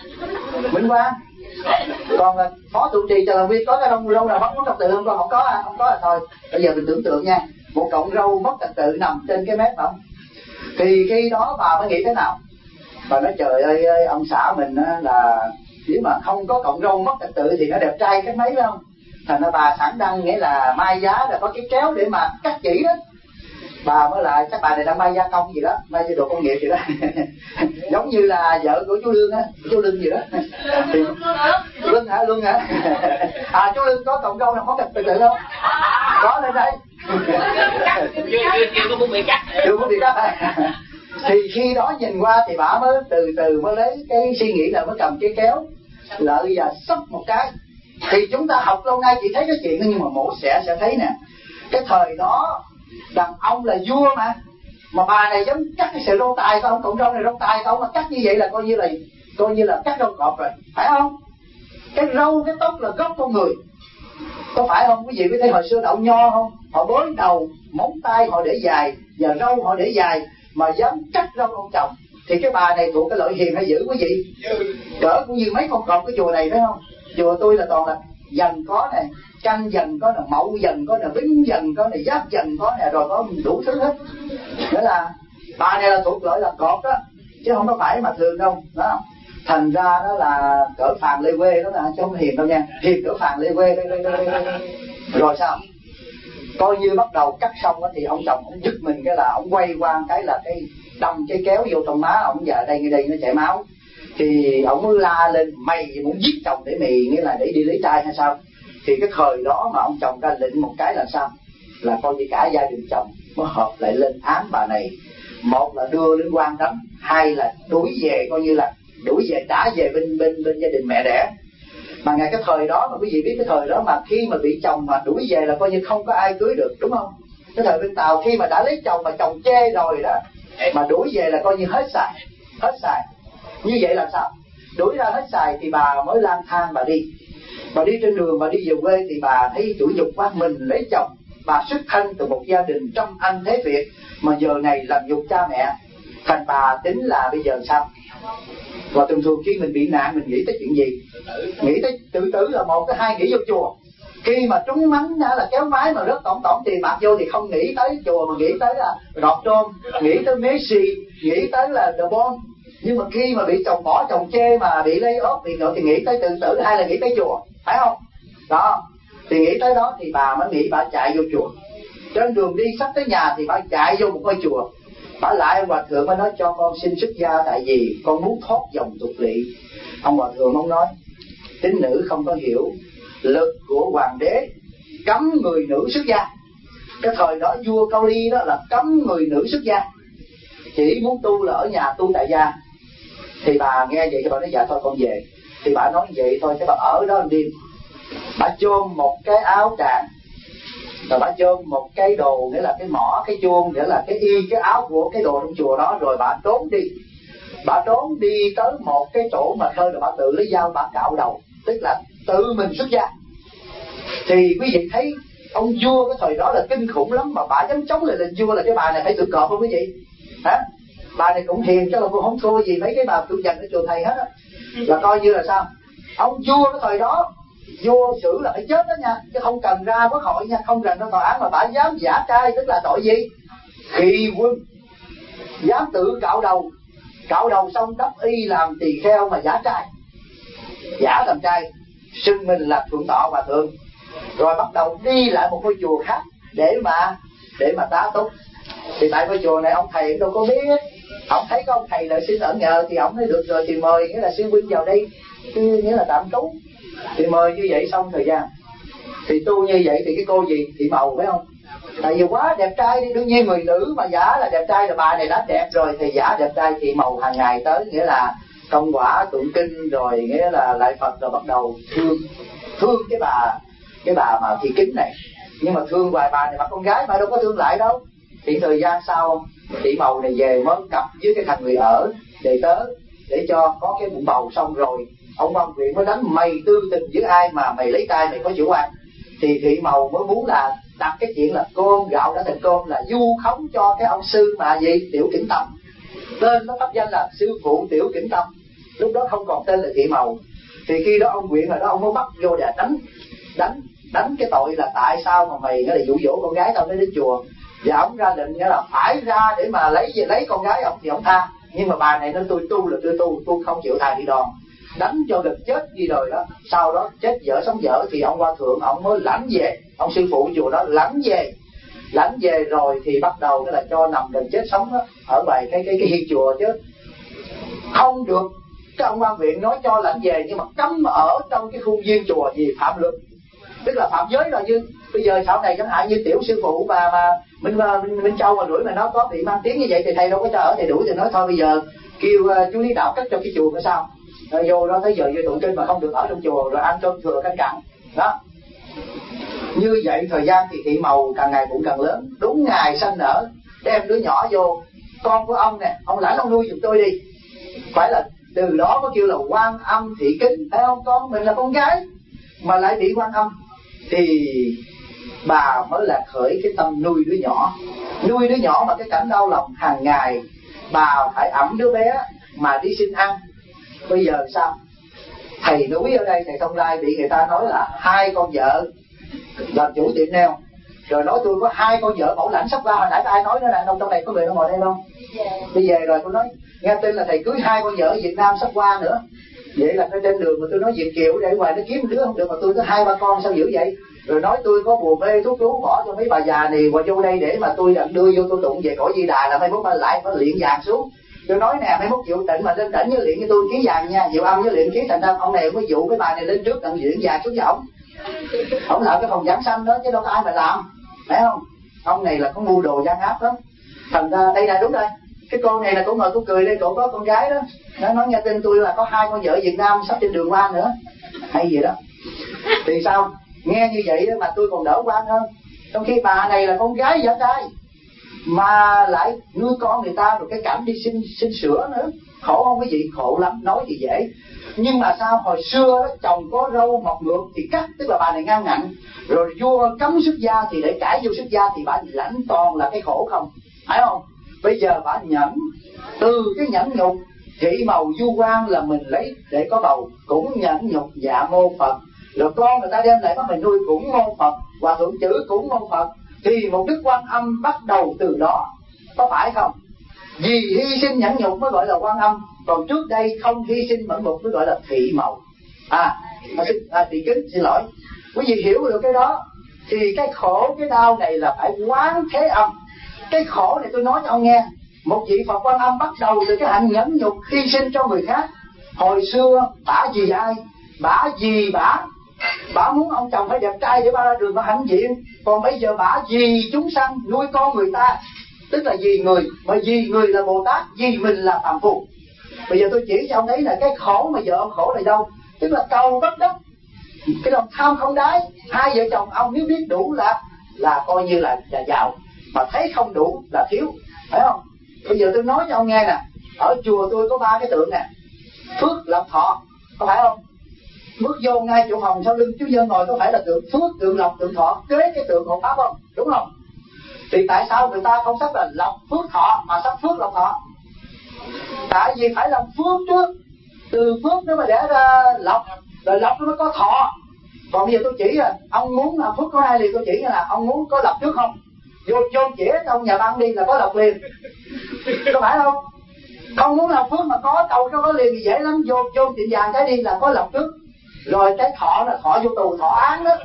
Minh Quang. Còn phó trụ trì cho làm viên có cái râu nào mất trật tự không? Con không có à? Không có là thôi. Bây giờ mình tưởng tượng nha, một cọng râu mất trật tự nằm trên cái mép không? Thì khi đó bà mới nghĩ thế nào? Bà nói trời ơi, ông xã mình là nếu mà không có cọng râu mất trật tự thì nó đẹp trai cái mấy phải không? Thành ra bà sẵn đăng nghĩa là mai giá là có cái kéo để mà cắt chỉ đó. Bà mới lại chắc bà này đang may gia công gì đó, may gia đồ công nghiệp gì đó. Giống như là vợ của chú Lương á, chú Lương gì đó. Lương hả? Lương hả? À, chú Lương có cọng râu nào có trật tự không? Có lên đây. Chưa có muốn bị cắt. Chưa có bị cắt. Thì khi đó nhìn qua thì bà mới từ từ mới lấy cái suy nghĩ là mới cầm cái kéo lợi và xốc một cái. Thì chúng ta học lâu nay chỉ thấy cái chuyện đó, nhưng mà mổ sẽ thấy nè, cái thời đó đàn ông là vua mà bà này giống cắt cái sợi râu tài không? Cọng râu này râu tài không? Mà cắt như vậy là coi như là cắt râu cọp rồi, phải không? Cái râu cái tóc là gốc con người, có phải không quý vị? Có thấy hồi xưa đậu nho không? Họ bới đầu, móng tay họ để dài và râu họ để dài mà dám cắt râu ông chồng. Thì cái bà này thuộc cái loại hiền hay dữ quý vị? Cỡ cũng như mấy con cọp cái chùa này phải không? Chùa tôi là toàn là dần có này, Canh dần có nè, Mậu dần có nè, Bính dần có nè, Giáp dần có nè, rồi có đủ thứ hết. Nghĩa là bà này là thuộc loại là cọp đó, chứ không có phải mà thường đâu đó. Thành ra đó là cỡ Phàn Lê Quê đó là chứ không hiền đâu nha, hiền cỡ Phàn Lê Quê đây. Rồi sao? Coi như bắt đầu cắt xong đó, thì ông chồng ông giật mình cái là ông quay qua cái là cái đâm cái kéo vô trong má ông, giờ đây ngay đây nó chảy máu. Thì ông mới la lên, mày muốn giết chồng để mày, nghĩa là để đi lấy trai hay sao? Thì cái thời đó mà ông chồng ra lệnh một cái là sao? Là coi như cả gia đình chồng mới hợp lại lên án bà này. Một là đưa lên quan đánh, hai là đuổi về, coi như là đuổi về, trả về bên gia đình mẹ đẻ. Mà ngày cái thời đó mà quý vị biết, cái thời đó mà khi mà bị chồng mà đuổi về là coi như không có ai cưới được, đúng không? Cái thời bên Tàu khi mà đã lấy chồng mà chồng chê rồi đó, mà đuổi về là coi như hết xài. Như vậy là sao? Đuổi ra hết xài thì bà mới lang thang bà đi. Bà đi trên đường, bà đi về quê thì bà thấy chủ nhục quá, mình lấy chồng, bà xuất thân từ một gia đình trong Anh thế Việt, mà giờ này làm nhục cha mẹ. Thành bà tính là bây giờ sao? Và thường thường khi mình bị nạn mình nghĩ tới chuyện gì? Nghĩ tới tự tử là một, cái hai nghĩ vô chùa. Khi mà trúng mắng là kéo máy mà rớt tổng tiền bạc vô thì không nghĩ tới chùa mà nghĩ tới là Rọt Trôm, nghĩ tới Messi, nghĩ tới là The Bon. Nhưng mà khi mà bị chồng bỏ, chồng chê mà bị lay off bị nọ thì nghĩ tới tự tử, hay là nghĩ tới chùa, phải không? Đó, thì nghĩ tới đó thì bà mới nghĩ bà chạy vô chùa. Trên đường đi sắp tới nhà thì bà chạy vô một ngôi chùa. Bà lại ông hòa thượng mới nói cho con xin xuất gia, tại vì con muốn thoát dòng tục lỵ. Ông hòa thượng ông nói tín nữ không có hiểu lực của hoàng đế cấm người nữ xuất gia. Cái thời đó vua Cao Ly đó là cấm người nữ xuất gia, chỉ muốn tu là ở nhà tu tại gia. Thì bà nghe vậy thì bà nói dạ thôi con về. Thì bà nói vậy thôi, cái bà ở đó một đêm. Bà chôn một cái áo tràng, rồi bà chôn một cái đồ, nghĩa là cái mỏ, cái chuông, nghĩa là cái y, cái áo của cái đồ trong chùa đó. Rồi bà trốn đi. Bà trốn đi tới một cái chỗ mà thôi, rồi bà tự lấy dao bà cạo đầu, tức là tự mình xuất gia. Thì quý vị thấy ông vua cái thời đó là kinh khủng lắm, mà bà dám chống lại lệnh vua là cái bà này phải tự cọp không quý vị? Hả? Bà này cũng hiền chứ là cũng không thua gì mấy cái bà tu dần ở chùa thầy hết á. Là coi như là sao? Ông vua cái thời đó, vua xử là phải chết đó nha, chứ không cần ra quốc hội nha, không cần ra tòa án. Mà bà dám giả trai, tức là tội gì? Khi quân. Dám tự cạo đầu xong đắp y làm tỳ kheo mà giả trai, giả làm trai, xưng mình là thượng tọa hòa thượng. Rồi bắt đầu đi lại một ngôi chùa khác để mà tá túc. Thì tại ngôi chùa này ông thầy đâu có biết, ông thấy có ông thầy lại xin ở nhờ thì ông nói được rồi thì mời, nghĩa là sư huynh vào đây, nghĩa là tạm trú. Thì mời như vậy xong thời gian thì tu như vậy thì cái cô gì Thị Màu phải không? Tại vì quá đẹp trai đi, đương nhiên người nữ mà giả là đẹp trai, là bà này đã đẹp rồi thì giả đẹp trai. Thị Màu hàng ngày tới, nghĩa là công quả tụng kinh, rồi nghĩa là lại Phật, rồi bắt đầu thương cái bà mà Thị Kính này. Nhưng mà thương vài bà này mà con gái mà đâu có thương lại đâu. Thì thời gian sau Thị Màu này về mới cặp với cái thằng người ở đệ tớ để cho có cái bụng bầu. Xong rồi ông Văn Viện mới đánh mày tư tình với ai mà mày lấy tay mày có chủ quan. Thì Thị Màu mới muốn là đặt cái chuyện là cơm gạo đã thành cơm, là du khống cho cái ông sư mà gì Tiểu Kính Tâm. Tên nó pháp danh là sư phụ Tiểu Kính Tâm, lúc đó không còn tên là thị màu. Thì khi đó ông Quyện rồi đó, ông mới bắt vô để đánh cái tội là tại sao mà mày cái là dụ dỗ con gái tao đến chùa. Và ông ra lệnh nghĩa là phải ra để mà lấy con gái ông thì ông tha. Nhưng mà bà này nó tôi không chịu tha đi đòn, đánh cho gần chết đi đời đó. Sau đó chết dở sống dở thì ông Hòa Thượng ông mới lãnh về, ông sư phụ chùa đó lãnh về rồi thì bắt đầu cái là cho nằm gần chết sống đó, ở bài cái hiên chùa chứ không được. Cái ông quan viện nói cho lãnh về nhưng mà cấm ở trong cái khu viên chùa vì phạm luật, tức là phạm giới rồi. Như bây giờ sau này chẳng hạn như tiểu sư phụ mà Minh Châu mà đuổi mà nó có bị mang tiếng như vậy thì thầy đâu có cho ở, thầy đuổi thì nói thôi bây giờ kêu chú Lý Đạo cất cho cái chùa nữa sao. Rồi vô đó thấy giờ vô tụng kinh mà không được ở trong chùa, rồi ăn cơm thừa canh cặn đó. Như vậy thời gian thì thị màu càng ngày cũng càng lớn. Đúng ngày sanh nở đem đứa nhỏ vô, con của ông nè, ông lãnh ông nuôi giùm tôi đi. Phải là từ đó có kêu là Quan Âm thị kính, thấy không? Con mình là con gái mà lại bị Quan Âm thì bà mới là khởi cái tâm nuôi đứa nhỏ mà cái cảnh đau lòng hàng ngày. Bà phải ẵm đứa bé mà đi xin ăn. Bây giờ sao? Thầy núi ở đây, thầy Thông Lai bị người ta nói là 2 con vợ làm chủ tiệm nail, rồi nói tôi có 2 con vợ bảo lãnh sắp ra. Hồi nãy có ai nói nữa nè, đâu trong này có người nó ngồi đây không? Đi về rồi tôi nói nghe tin là thầy cưới 2 con vợ ở Việt Nam sắp qua nữa. Vậy là trên đường mà tôi nói Việt kiều để ngoài nó kiếm đứa không được mà tôi có 2-3 con sao dữ vậy? Rồi nói tôi có bùa mê thuốc trú bỏ cho mấy bà già này qua vô đây để mà tôi đưa vô tôi tụng về cõi Di Đà là mai mốt mà lại có luyện vàng xuống. Tôi nói nè, mai mốt chịu tịnh mà lên tỉnh với luyện với tôi ký vàng nha, Diệu Âm với luyện ký thành ra ông này mới dụ cái bà này lên trước tận luyện vàng xuống cho ổng làm cái phòng giảng sanh đó chứ đâu có ai mà làm, phải không? Ông này là có mưu đồ gian ác lắm. Thành ra đây là đúng rồi, cái cô này là cũng ngồi cũng cười đây, cổ có con gái đó, nó nói nghe tin tôi là có 2 con vợ Việt Nam sắp trên đường qua nữa hay gì đó. Thì sao nghe như vậy đó mà tôi còn đỡ quan hơn, trong khi bà này là con gái vợ trai mà lại nuôi con người ta, rồi cái cảnh đi xin sữa nữa, khổ không? Cái gì khổ lắm, nói thì dễ nhưng mà sao hồi xưa đó, chồng có râu mọc ngược thì cắt, tức là bà này ngang ngạnh, rồi vua cấm xuất gia thì để cãi vô xuất gia thì bà lãnh toàn là cái khổ không, phải không? Bây giờ bà nhẫn, từ cái nhẫn nhục thị màu du quan là mình lấy để có bầu cũng nhẫn nhục dạ mô Phật, rồi con người ta đem lại bắt mình nuôi cũng mô Phật, Hòa Thượng chữ cũng mô Phật, thì một Đức Quan Âm bắt đầu từ đó, có phải không? Vì hy sinh nhẫn nhục mới gọi là Quan Âm, còn trước đây không hy sinh mẫn nhục mới gọi là thị màu. Thị kính, xin lỗi. Quý vị hiểu được cái đó thì cái khổ cái đau này là phải quán thế âm. Cái khổ này tôi nói cho ông nghe, một vị Phật Quan Âm bắt đầu từ cái hạnh nhẫn nhục hy sinh cho người khác. Hồi xưa bả vì ai? Bả vì bả muốn ông chồng phải đẹp trai để bả ra đường bả hãnh diện. Còn bây giờ bả vì chúng sanh nuôi con người ta, tức là vì người, mà vì người là Bồ Tát, vì mình là phàm phu. Bây giờ tôi chỉ cho ông thấy là cái khổ mà vợ ông khổ này đâu, tức là cầu bất đắc, cái lòng tham không đáy. 2 vợ chồng ông nếu biết đủ là coi như là giàu, mà thấy không đủ là thiếu, phải không? Bây giờ tôi nói cho ông nghe nè, ở chùa tôi có 3 cái tượng nè, Phước, Lộc, Thọ, có phải không? Bước vô ngay chỗ phòng sau lưng chú Dân ngồi có phải là tượng Phước, tượng Lộc, tượng Thọ kế cái tượng Hộ Pháp không? Đúng không? Thì tại sao người ta không sắp là Lộc, Phước, Thọ mà sắp Phước, Lộc, Thọ? Tại vì phải làm phước trước, từ phước nó mới đẻ ra lộc, rồi lộc nó mới có thọ. Còn bây giờ tôi chỉ là ông muốn là phước có 2 liền, tôi chỉ là ông muốn có lộc trước không? Vô chĩa trong nhà băng đi là có lộc liền, có phải không? Không muốn làm phước mà có cầu cho có liền thì dễ lắm, vô tiệm vàng cái đi là có lộc trước. Rồi cái thọ là thọ vô tù, thọ án đó,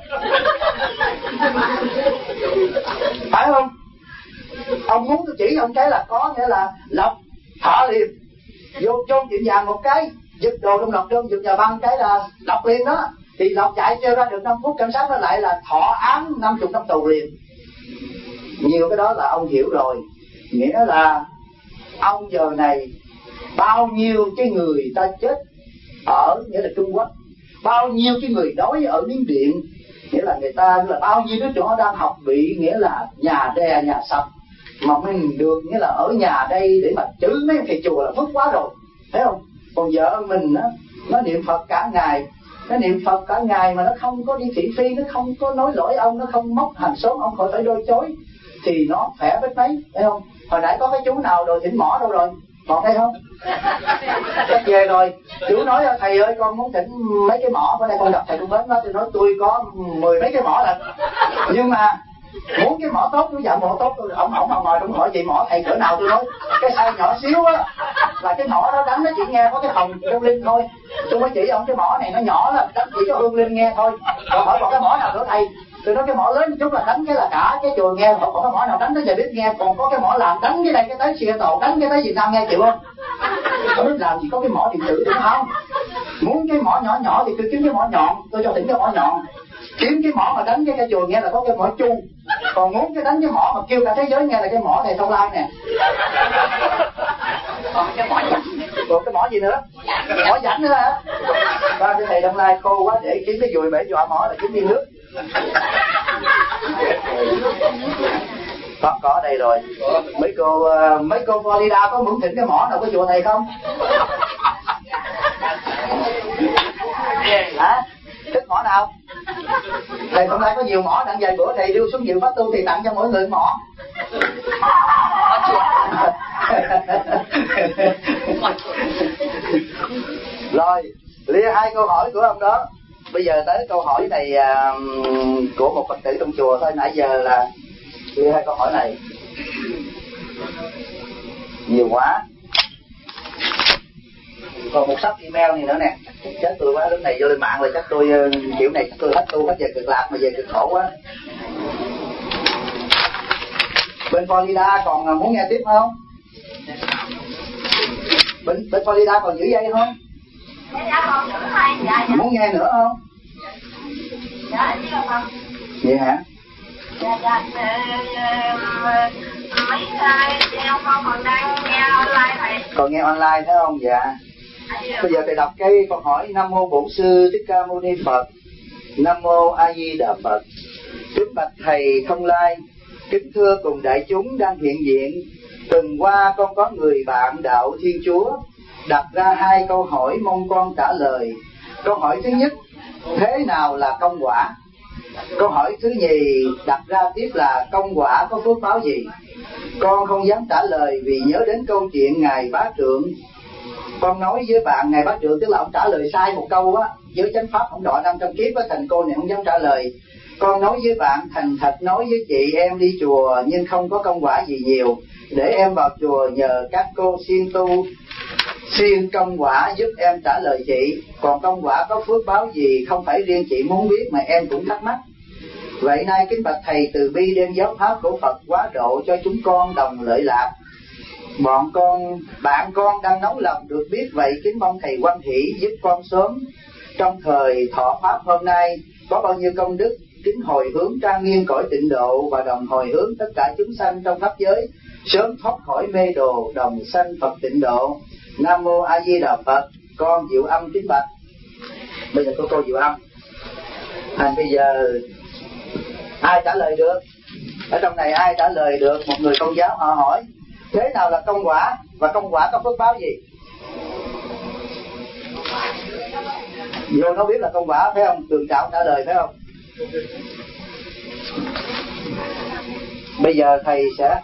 phải không? Ông muốn tôi chỉ ông cái là có nghĩa là lộc thọ liền, vô tiệm vàng một cái giật đồ trong lọc trơn, giật nhà băng cái là lộc liền đó. Thì lộc chạy chưa ra được 5 phút cảnh sát nó lại là thọ án 50 năm tù liền. Nhiều cái đó là ông hiểu rồi, nghĩa là ông giờ này bao nhiêu cái người ta chết ở nghĩa là Trung Quốc, bao nhiêu cái người đói ở Miến Điện, nghĩa là người ta là bao nhiêu đứa nhỏ đang học bị nghĩa là nhà đè nhà sập, mà mình được nghĩa là ở nhà đây để mà chữ mấy thầy chùa là phước quá rồi, thấy không? Còn vợ mình á, nó niệm Phật cả ngày, nó niệm Phật cả ngày mà nó không có đi thị phi, nó không có nói lỗi ông, nó không móc hàng xóm ông khỏi phải đôi chối, thì nó khỏe biết mấy, thấy không? Hồi nãy có cái chú nào rồi thỉnh mỏ đâu rồi, còn thấy không? Chắc về rồi. Chú nói thầy ơi con muốn thỉnh mấy cái mỏ, bữa nay con gặp thầy con đến đó, tôi nói tôi có 10 mấy cái mỏ lần, nhưng mà muốn cái mỏ tốt, tôi dặn bộ tốt, ông ngồi trong hỏi chị mỏ thầy cỡ nào, tôi nói cái size nhỏ xíu á, là cái mỏ đó đánh nó chỉ nghe có cái hồng hương linh thôi. Tôi mới chỉ ông cái mỏ này nó nhỏ là đánh chỉ có hương linh nghe thôi. Còn hỏi còn cái mỏ nào nữa thầy? Tôi nói cái mỏ lớn một chút là đánh cái là cả cái chùa nghe, còn cái mỏ nào đánh tới giờ biết nghe, còn có cái mỏ làm đánh cái đây cái tới Seattle, đánh cái tới Việt Nam nghe chịu không? Không biết làm chỉ có cái mỏ điện tử đúng không? Muốn cái mỏ nhỏ nhỏ thì tôi kiếm cái mỏ nhọn, tôi cho thỉnh cái mỏ nhọn. Kiếm cái mỏ mà đánh cái chùa nghe là có cái mỏ chung. Còn muốn cái đánh cái mỏ mà kêu cả thế giới nghe là cái mỏ này Thông Lai nè. Còn cái mỏ gì nữa? Mỏ rảnh nữa hả? Ba cái này Thông Lai khô quá, để kiếm cái dùi bể dọa mỏ là kiếm viên nước. Có ở đây rồi. Mấy cô Florida có muốn thỉnh cái mỏ nào của chùa thầy không? Hả? Thích mỏ nào? Thầy hôm nay có nhiều mỏ, đặng vài bữa thầy đưa xuống nhiều phát tu thì tặng cho mỗi người mỏ. Rồi, lia 2 câu hỏi của ông đó. Bây giờ tới câu hỏi này của một Phật tử trong chùa thôi. Nãy giờ là lia 2 câu hỏi này nhiều quá. Còn một sắp email này nữa nè. Chết tôi quá, lúc này vô lên mạng rồi chắc tôi kiểu này chắc tôi hết tu hết về cực lạc mà về cực khổ quá. Bên Florida còn muốn nghe tiếp không? Bên Florida còn giữ dây không? Muốn nghe nữa không? Vậy hả? Còn nghe online thấy không? Dạ. Bây giờ thầy đọc cái câu hỏi. Nam mô Bổn Sư Thích Ca Mâu Ni Phật. Nam mô A Di Đà Phật. Kính bạch thầy Thông Lai, kính thưa cùng đại chúng đang hiện diện. Tuần qua con có người bạn đạo Thiên Chúa đặt ra 2 câu hỏi mong con trả lời. Câu hỏi thứ nhất, thế nào là công quả? Câu hỏi thứ nhì đặt ra tiếp là công quả có phước báo gì? Con không dám trả lời vì nhớ đến câu chuyện Ngài Bá Trượng. Con nói với bạn Ngài Bá Trượng, tức là ông trả lời sai một câu á, với chánh pháp ông đọa 500 kiếp á, thành cô này không dám trả lời. Con nói với bạn thành thật nói với chị em đi chùa nhưng không có công quả gì nhiều, để em vào chùa nhờ các cô siêng tu siêng công quả giúp em trả lời chị. Còn công quả có phước báo gì không phải riêng chị muốn biết mà em cũng thắc mắc. Vậy nay kính bạch thầy từ bi đem giáo pháp của Phật quá độ cho chúng con đồng lợi lạc. Bạn con đang nóng lòng được biết, vậy kính mong thầy hoan hỷ giúp con sớm. Trong thời thọ pháp hôm nay có bao nhiêu công đức, kính hồi hướng trang nghiêm cõi tịnh độ và đồng hồi hướng tất cả chúng sanh trong khắp giới sớm thoát khỏi mê đồ, đồng sanh Phật tịnh độ. Nam mô A Di Đà Phật. Con Diệu Âm kính bạch. Bây giờ cô Diệu Âm, bây giờ ai trả lời được? Ở trong này ai trả lời được? Một người công giáo họ hỏi thế nào là công quả và công quả có phước báo gì? Vô nó biết là công quả phải không? Tường Trạo trả lời phải không? Bây giờ thầy sẽ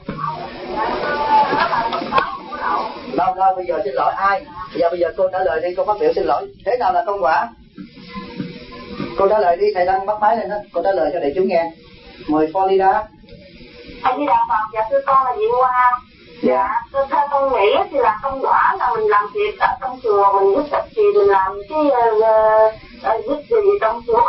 đâu bây giờ xin lỗi ai? Bây giờ cô trả lời đi, cô phát biểu xin lỗi. Thế nào là công quả? Cô trả lời đi, thầy đang bắt máy lên đó. Cô trả lời cho đại chúng nghe. Mời Florida. A Di Đà Phật. Dạ thưa con là Diệu Hoa. Dạ, theo con nghĩ thì là công quả là mình làm việc ở trong chùa, mình giúp ích thì mình làm cái giúp gì trong chùa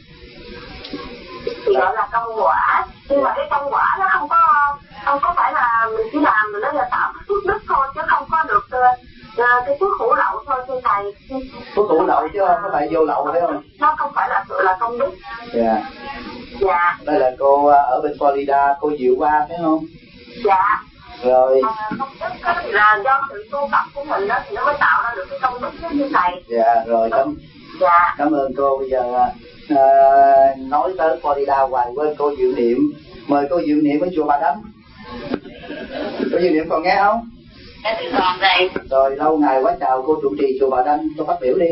thì gọi là công quả. Nhưng mà cái công quả nó không có phải là mình chỉ làm rồi nó là tạo cái phước đức thôi, chứ không có được cái phước hữu lậu thôi thưa thầy. Phước hữu lậu chứ không có phải vô lậu phải không? Nó không phải là công đức. Dạ. Dạ. Đây là cô ở bên Florida, cô Diệu Hoa phải không? Dạ. Rồi. Công đức là do sự tu tập của mình đó thì nó mới tạo ra được cái công đức như thầy. Dạ rồi, cảm ơn cô. Bây giờ nói tới Florida hoài quên cô Diệu Niệm. Mời cô Diệu Niệm ở chùa Bà Đắm. Cô Diệu Niệm còn nghe không? Còn đây. Rồi lâu ngày quá, chào cô trụ trì chùa Bà Đắm, tôi phát biểu đi.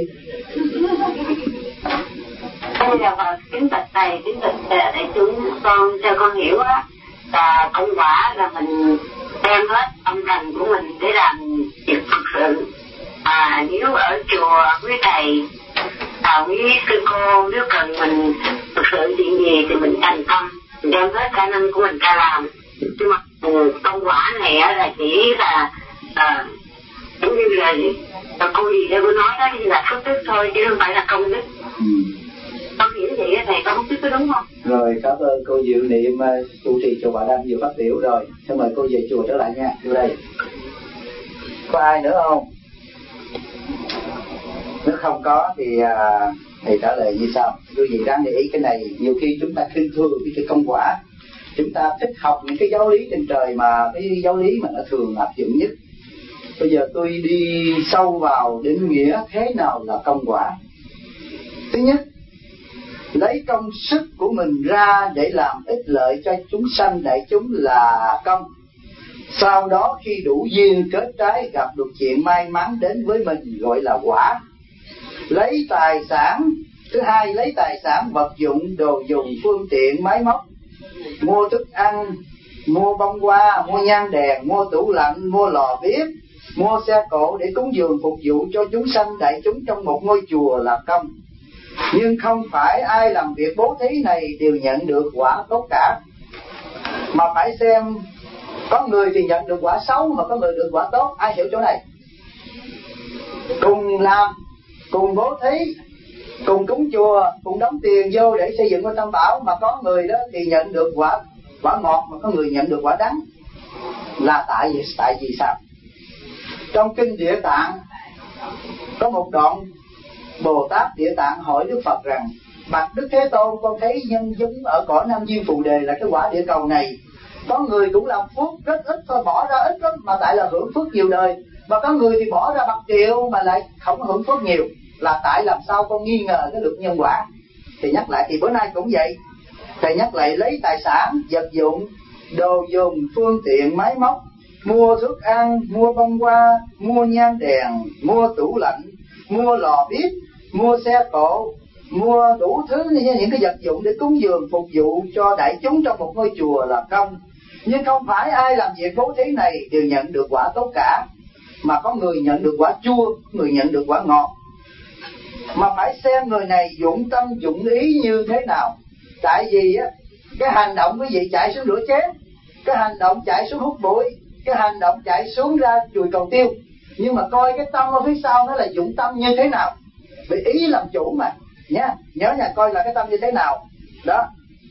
Bây giờ kính bạch thầy, kính bạch để chúng con cho con hiểu á, là công quả là mình đem hết âm thanh của mình để làm việc thực sự. Nếu ở chùa quý thầy, quý sư cô, nếu cần mình thực sự chuyện gì thì mình thành tâm, mình đem hết khả năng của mình ra làm. Nhưng mà công quả này là chỉ là giống như là cô gì đây cô nói đó là phước đức thôi chứ không phải là công đức. Con hiểu vậy thầy, con không biết có đúng không? Rồi, cảm ơn cô Diệu Niệm trụ trì chùa Bà Đăng vừa phát biểu rồi. Xin mời cô về chùa trở lại nha. Vô đây. Có ai nữa không? Nếu không có thì thầy trả lời như sau. Quý vị đang để ý cái này, nhiều khi chúng ta khinh thường cái công quả. Chúng ta thích học những cái giáo lý trên trời mà cái giáo lý mà nó thường áp dụng nhất. Bây giờ tôi đi sâu vào định nghĩa thế nào là công quả. Thứ nhất, lấy công sức của mình ra để làm ích lợi cho chúng sanh đại chúng là công. Sau đó khi đủ duyên kết trái gặp được chuyện may mắn đến với mình gọi là quả. Lấy tài sản, thứ hai lấy tài sản vật dụng, đồ dùng, phương tiện, máy móc, mua thức ăn, mua bông hoa, mua nhang đèn, mua tủ lạnh, mua lò bếp, mua xe cộ để cúng dường phục vụ cho chúng sanh đại chúng trong một ngôi chùa là công. Nhưng không phải ai làm việc bố thí này đều nhận được quả tốt cả, mà phải xem có người thì nhận được quả xấu mà có người được quả tốt. Ai hiểu chỗ này? Cùng làm, cùng bố thí, cùng cúng chùa, cùng đóng tiền vô để xây dựng ngôi tam bảo, mà có người đó thì nhận được quả ngọt mà có người nhận được quả đắng. Là tại vì sao? Trong kinh Địa Tạng có một đoạn Bồ Tát Địa Tạng hỏi Đức Phật rằng: bạch Đức Thế Tôn, con thấy nhân chúng ở cõi Nam Diêm Phù Đề là cái quả địa cầu này, có người cũng làm phước rất ít thôi, bỏ ra ít lắm mà tại là hưởng phước nhiều đời, mà có người thì bỏ ra bạc triệu mà lại không hưởng phước nhiều, là tại làm sao? Con nghi ngờ cái luật nhân quả. Thì nhắc lại, thì bữa nay cũng vậy, thầy nhắc lại lấy tài sản, vật dụng, đồ dùng, phương tiện, máy móc, mua thức ăn, mua bông hoa, mua nhang đèn, mua tủ lạnh, mua lò bếp, mua xe cộ, mua đủ thứ những cái vật dụng để cúng dường phục vụ cho đại chúng trong một ngôi chùa là công. Nhưng không phải ai làm việc bố thí này đều nhận được quả tốt cả, mà có người nhận được quả chua, người nhận được quả ngọt. Mà phải xem người này dụng tâm dụng ý như thế nào. Tại vì á, cái hành động quý vị chạy xuống rửa chén, cái hành động chạy xuống hút bụi, cái hành động chạy xuống ra chùi cầu tiêu, nhưng mà coi cái tâm ở phía sau nó là dụng tâm như thế nào. Vì ý làm chủ mà nhá, nhớ nha, coi là cái tâm như thế nào đó.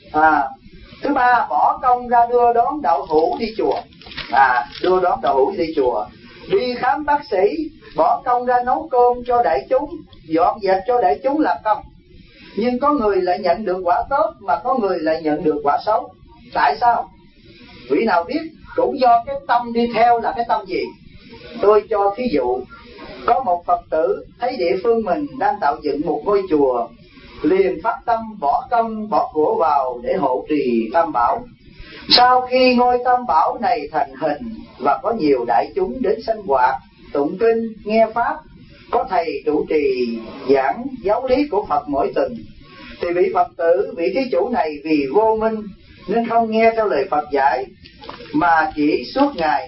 Thứ ba, bỏ công ra đưa đón đạo hữu đi chùa, đưa đón đạo hữu đi chùa, đi khám bác sĩ, bỏ công ra nấu cơm cho đại chúng, dọn dẹp cho đại chúng là công. Nhưng có người lại nhận được quả tốt mà có người lại nhận được quả xấu. Tại sao? Vị nào biết? Cũng do cái tâm đi theo là cái tâm gì. Tôi cho thí dụ, có một Phật tử thấy địa phương mình đang tạo dựng một ngôi chùa, liền phát tâm bỏ công bỏ của vào để hộ trì tam bảo. Sau khi ngôi tam bảo này thành hình và có nhiều đại chúng đến sanh hoạt, tụng kinh, nghe pháp, có thầy trụ trì giảng giáo lý của Phật mỗi tuần, thì vị Phật tử, vị thí chủ này vì vô minh nên không nghe theo lời Phật dạy, mà chỉ suốt ngày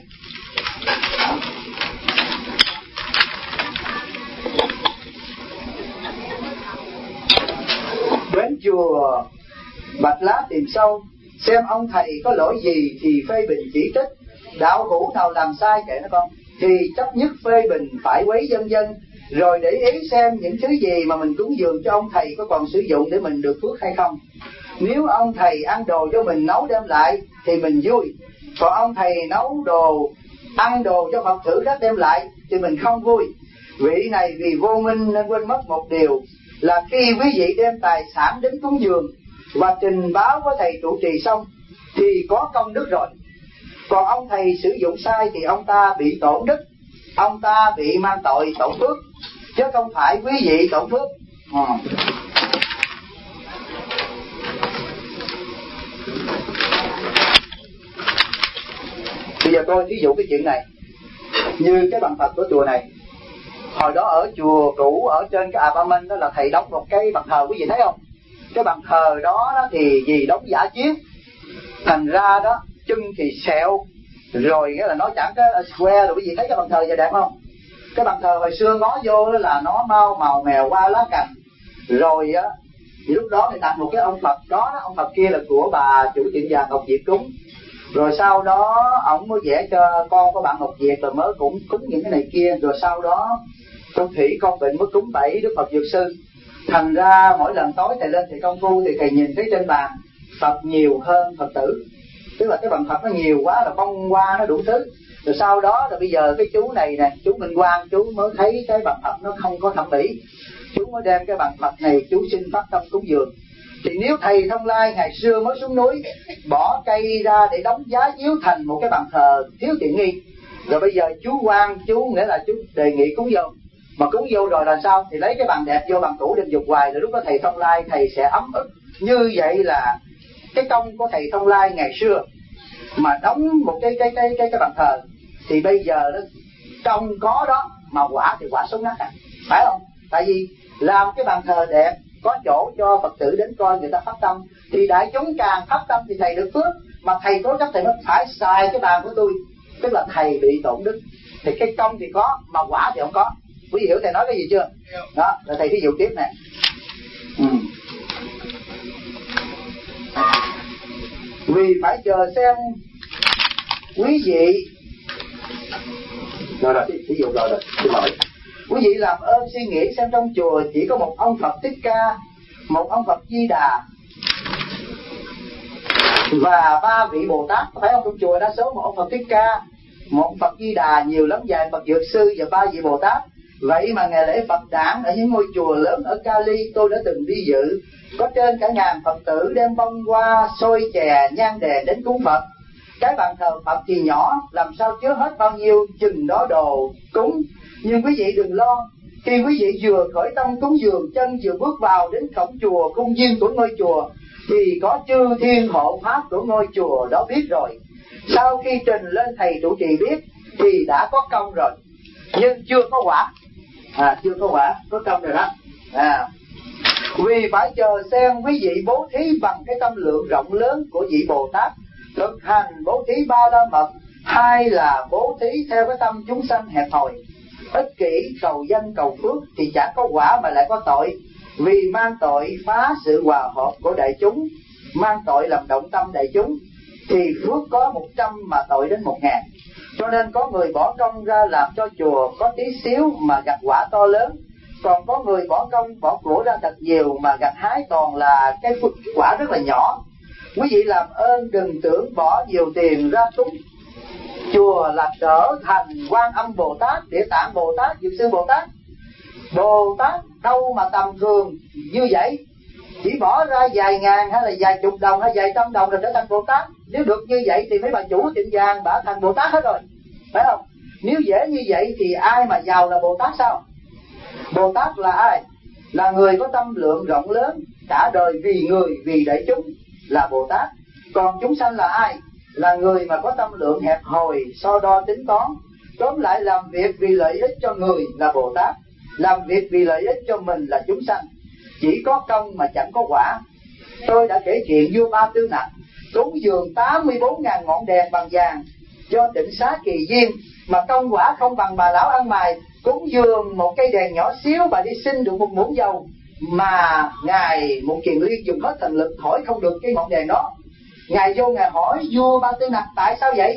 đến chùa Bạch Lá tìm sâu, xem ông thầy có lỗi gì thì phê bình chỉ trích, đạo hữu nào làm sai kệ nó con, thì chấp nhất phê bình phải quấy dân dân, rồi để ý xem những thứ gì mà mình cúng dường cho ông thầy có còn sử dụng để mình được phước hay không. Nếu ông thầy ăn đồ cho mình nấu đem lại thì mình vui, còn ông thầy nấu đồ, ăn đồ cho Phật tử khác đem lại thì mình không vui. Vị này vì vô minh nên quên mất một điều, là khi quý vị đem tài sản đến cúng dường và trình báo với thầy trụ trì xong thì có công đức rồi. Còn ông thầy sử dụng sai thì ông ta bị tổn đức, ông ta bị mang tội tổn phước, chứ không phải quý vị tổn phước. Bây giờ tôi thí dụ cái chuyện này, như cái bàn thờ của chùa này, hồi đó ở chùa cũ ở trên cái apartment đó là thầy đóng một cái bàn thờ, quý vị thấy không? Cái bàn thờ đó thì vì đóng giả chiếc, thành ra đó chân thì sẹo, rồi cái là nó chẳng cái square. Rồi quý vị thấy cái bàn thờ giờ đẹp không? Cái bàn thờ hồi xưa ngó vô đó là nó mau màu mèo qua lá cành. Rồi á thì lúc đó người đặt một cái ông Phật đó, ông Phật kia là của bà chủ tiệm vàng Ngọc Diệp cúng. Rồi sau đó ổng mới vẽ cho con của bạn Ngọc Diệp rồi mới cũng cúng những cái này kia. Rồi sau đó con Thủy con Vịnh mới cúng 7 Đức Phật Dược Sư. Thành ra mỗi lần tối thầy lên thầy công phu thì thầy nhìn thấy trên bàn Phật nhiều hơn Phật tử. Tức là cái bàn Phật nó nhiều quá, là bông hoa nó đủ thứ. Rồi sau đó rồi bây giờ cái chú này nè, chú Minh Quang, chú mới thấy cái bàn Phật nó không có thẩm mỹ. Chú mới đem cái bàn Phật này chú xin phát tâm cúng dường. Thì nếu thầy Thông Lai ngày xưa mới xuống núi bỏ cây ra để đóng giá chiếu thành một cái bàn thờ thiếu tiện nghi, rồi bây giờ chú Quang, chú nghĩa là chú đề nghị cúng vô. Mà cúng vô rồi là sao? Thì lấy cái bàn đẹp vô bàn cũ đem dục hoài. Rồi lúc đó thầy Thông Lai thầy sẽ ấm ức. Như vậy là cái công của thầy Thông Lai ngày xưa mà đóng một cái bàn thờ, thì bây giờ đó công có đó mà quả thì quả sống nát à, phải không? Tại vì làm cái bàn thờ đẹp, có chỗ cho Phật tử đến coi người ta phát tâm, thì đại chúng càng phát tâm thì thầy được phước. Mà thầy cố chấp thầy mới phải xài cái bàn của tôi, tức là thầy bị tổn đức. Thì cái công thì có mà quả thì không có. Quý vị hiểu thầy nói cái gì chưa? Đó, rồi thầy thí dụ tiếp nè. Vì phải chờ xem quý vị. Rồi thí dụ rồi xin lỗi. Quý vị làm ơn suy nghĩ xem trong chùa chỉ có một ông Phật Thích Ca, một ông Phật Di Đà và 3 vị Bồ Tát. Phải không? Trong chùa đa số một ông Phật Thích Ca, một ông Phật Di Đà, nhiều lắm vài Phật Dược Sư và 3 vị Bồ Tát. Vậy mà ngày lễ Phật đản ở những ngôi chùa lớn ở Cali tôi đã từng đi dự, có trên cả ngàn Phật tử đem bông hoa, xôi chè, nhang đèn đến cúng Phật. Cái bàn thờ Phật thì nhỏ, làm sao chứa hết bao nhiêu chừng đó đồ cúng. Nhưng quý vị đừng lo, khi quý vị vừa khởi tâm cúng dường, chân vừa bước vào đến cổng chùa, khuôn viên của ngôi chùa, thì có chư thiên hộ pháp của ngôi chùa đó biết rồi. Sau khi trình lên thầy trụ trì biết thì đã có công rồi, nhưng chưa có quả. Chưa có quả, có công rồi đó. Vì phải chờ xem quý vị bố thí bằng cái tâm lượng rộng lớn của vị Bồ Tát, thực hành bố thí 3 la mật, hay là bố thí theo cái tâm chúng sanh hẹp hòi, ích kỷ, cầu danh cầu phước, thì chẳng có quả mà lại có tội. Vì mang tội phá sự hòa hợp của đại chúng, mang tội làm động tâm đại chúng, thì phước có 100 mà tội đến 1000. Cho nên có người bỏ công ra làm cho chùa có tí xíu mà gặt quả to lớn, còn có người bỏ công bỏ của ra thật nhiều mà gặt hái toàn là cái quả rất là nhỏ. Quý vị làm ơn đừng tưởng bỏ nhiều tiền ra cúng chùa là trở thành Quan Âm Bồ Tát, Địa Tạng Bồ Tát, Dược Sư Bồ Tát. Bồ Tát đâu mà tầm thường như vậy, chỉ bỏ ra vài ngàn hay là vài chục đồng hay vài trăm đồng là trở thành Bồ Tát. Nếu được như vậy thì mấy bà chủ tiệm vàng bà thành Bồ Tát hết rồi, phải không? Nếu dễ như vậy thì ai mà giàu là Bồ Tát sao? Bồ Tát là ai? Là người có tâm lượng rộng lớn, cả đời vì người, vì đại chúng là Bồ Tát. Còn chúng sanh là ai? Là người mà có tâm lượng hẹp hòi, so đo tính toán. Tóm lại làm việc vì lợi ích cho người là Bồ Tát, làm việc vì lợi ích cho mình là chúng sanh. Chỉ có công mà chẳng có quả. Tôi đã kể chuyện vua Ba Tư Nặc cúng dường 84.000 ngọn đèn bằng vàng cho Tịnh Xá Kỳ Viên, mà công quả không bằng bà lão ăn mày cúng dường một cây đèn nhỏ xíu, bà đi xin được một muỗng dầu, mà ngài một Kiền Liên dùng hết thần lực thổi không được cái ngọn đèn đó. Ngài vô ngài hỏi vua Ba Tư Nặc tại sao vậy?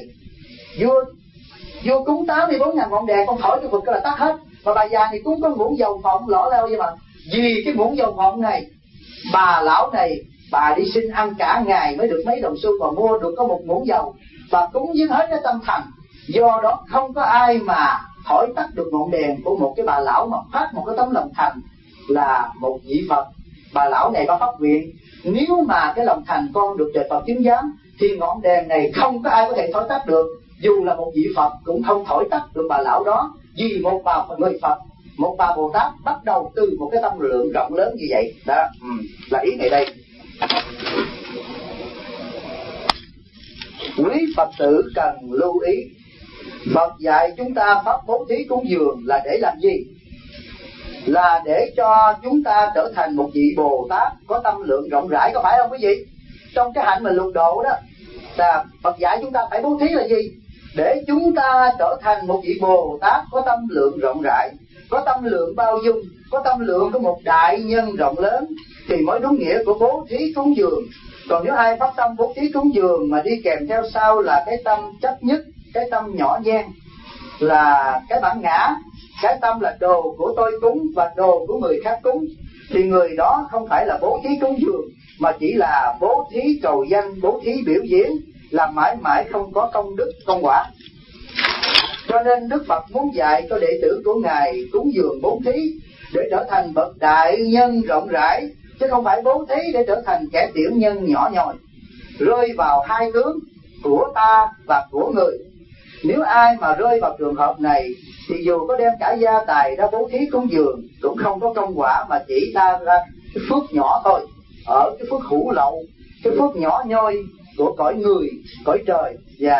Vua cúng 84.000 ngọn đèn, con thổi cái vực cái là tắt hết, mà bà già thì cúng có muỗng dầu phộng lõ leo vậy mà. Vì cái muỗng dầu phộng này, bà lão này bà đi xin ăn cả ngày mới được mấy đồng xu, và mua được có một muỗng dầu, bà cúng với hết cái tâm thành. Do đó không có ai mà thổi tắt được ngọn đèn của một cái bà lão mà phát một cái tấm lòng thành là một vị Phật. Bà lão này bà phát nguyện, nếu mà cái lòng thành con được trời Phật chứng giám thì ngọn đèn này không có ai có thể thổi tắt được. Dù là một vị Phật cũng không thổi tắt được bà lão đó, vì một bà người Phật, một bà Bồ Tát bắt đầu từ một cái tâm lượng rộng lớn như vậy đó. Là ý này đây. Quý Phật tử cần lưu ý, Phật dạy chúng ta pháp bố thí cúng dường là để làm gì? Là để cho chúng ta trở thành một vị Bồ Tát có tâm lượng rộng rãi, có phải không quý vị? Trong cái hạnh mà lục độ đó, là Phật dạy chúng ta phải bố thí là gì? để chúng ta trở thành một vị Bồ Tát có tâm lượng rộng rãi, có tâm lượng bao dung, có tâm lượng của một đại nhân rộng lớn, thì mới đúng nghĩa của bố thí cúng dường. Còn nếu ai phát tâm bố thí cúng dường mà đi kèm theo sau là cái tâm chấp nhất, cái tâm nhỏ nhen, là cái bản ngã, cái tâm là đồ của tôi cúng và đồ của người khác cúng, thì người đó không phải là bố thí cúng dường, mà chỉ là bố thí cầu danh, bố thí biểu diễn, là mãi mãi không có công đức công quả. Cho nên Đức Phật muốn dạy cho đệ tử của Ngài cúng dường bố thí để trở thành bậc đại nhân rộng rãi, chứ không phải bố thí để trở thành kẻ tiểu nhân nhỏ nhoi, rơi vào hai tướng của ta và của người. Nếu ai mà rơi vào trường hợp này thì dù có đem cả gia tài ra bố thí cúng dường cũng không có công quả, mà chỉ ta ra cái phước nhỏ thôi, ở cái phước hữu lậu, cái phước nhỏ nhoi của cõi người, cõi trời. Và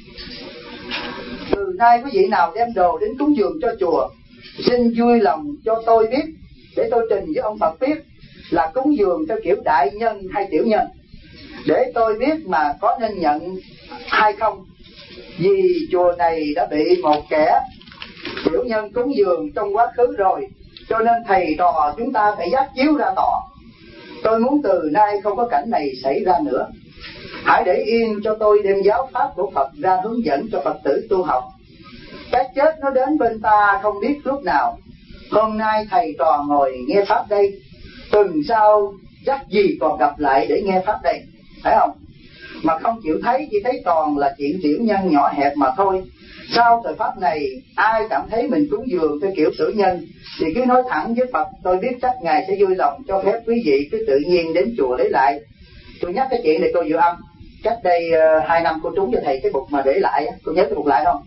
từ nay quý vị nào đem đồ đến cúng dường cho chùa, xin vui lòng cho tôi biết, để tôi trình với ông Phật biết là cúng dường theo kiểu đại nhân hay tiểu nhân, để tôi biết mà có nên nhận hay không. Vì chùa này đã bị một kẻ tiểu nhân cúng dường trong quá khứ rồi, cho nên thầy trò chúng ta phải dắt chiếu ra tòa. Tôi muốn từ nay không có cảnh này xảy ra nữa. Hãy để yên cho tôi đem giáo pháp của Phật ra hướng dẫn cho Phật tử tu học. Cái chết nó đến bên ta không biết lúc nào. Hôm nay thầy trò ngồi nghe pháp đây, tuần sau chắc gì còn gặp lại để nghe pháp đây, phải không? Mà không chịu thấy, chỉ thấy toàn là chuyện tiểu nhân nhỏ hẹp mà thôi. Sau thời pháp này, ai cảm thấy mình cúng dường theo kiểu tiểu nhân thì cứ nói thẳng với Phật, tôi biết chắc Ngài sẽ vui lòng cho phép quý vị cứ tự nhiên đến chùa lấy lại. Tôi nhắc cái chuyện này cô Diệu Âm, cách đây 2 năm cô trúng cho thầy cái bục mà để lại, cô nhớ cái bục lại không?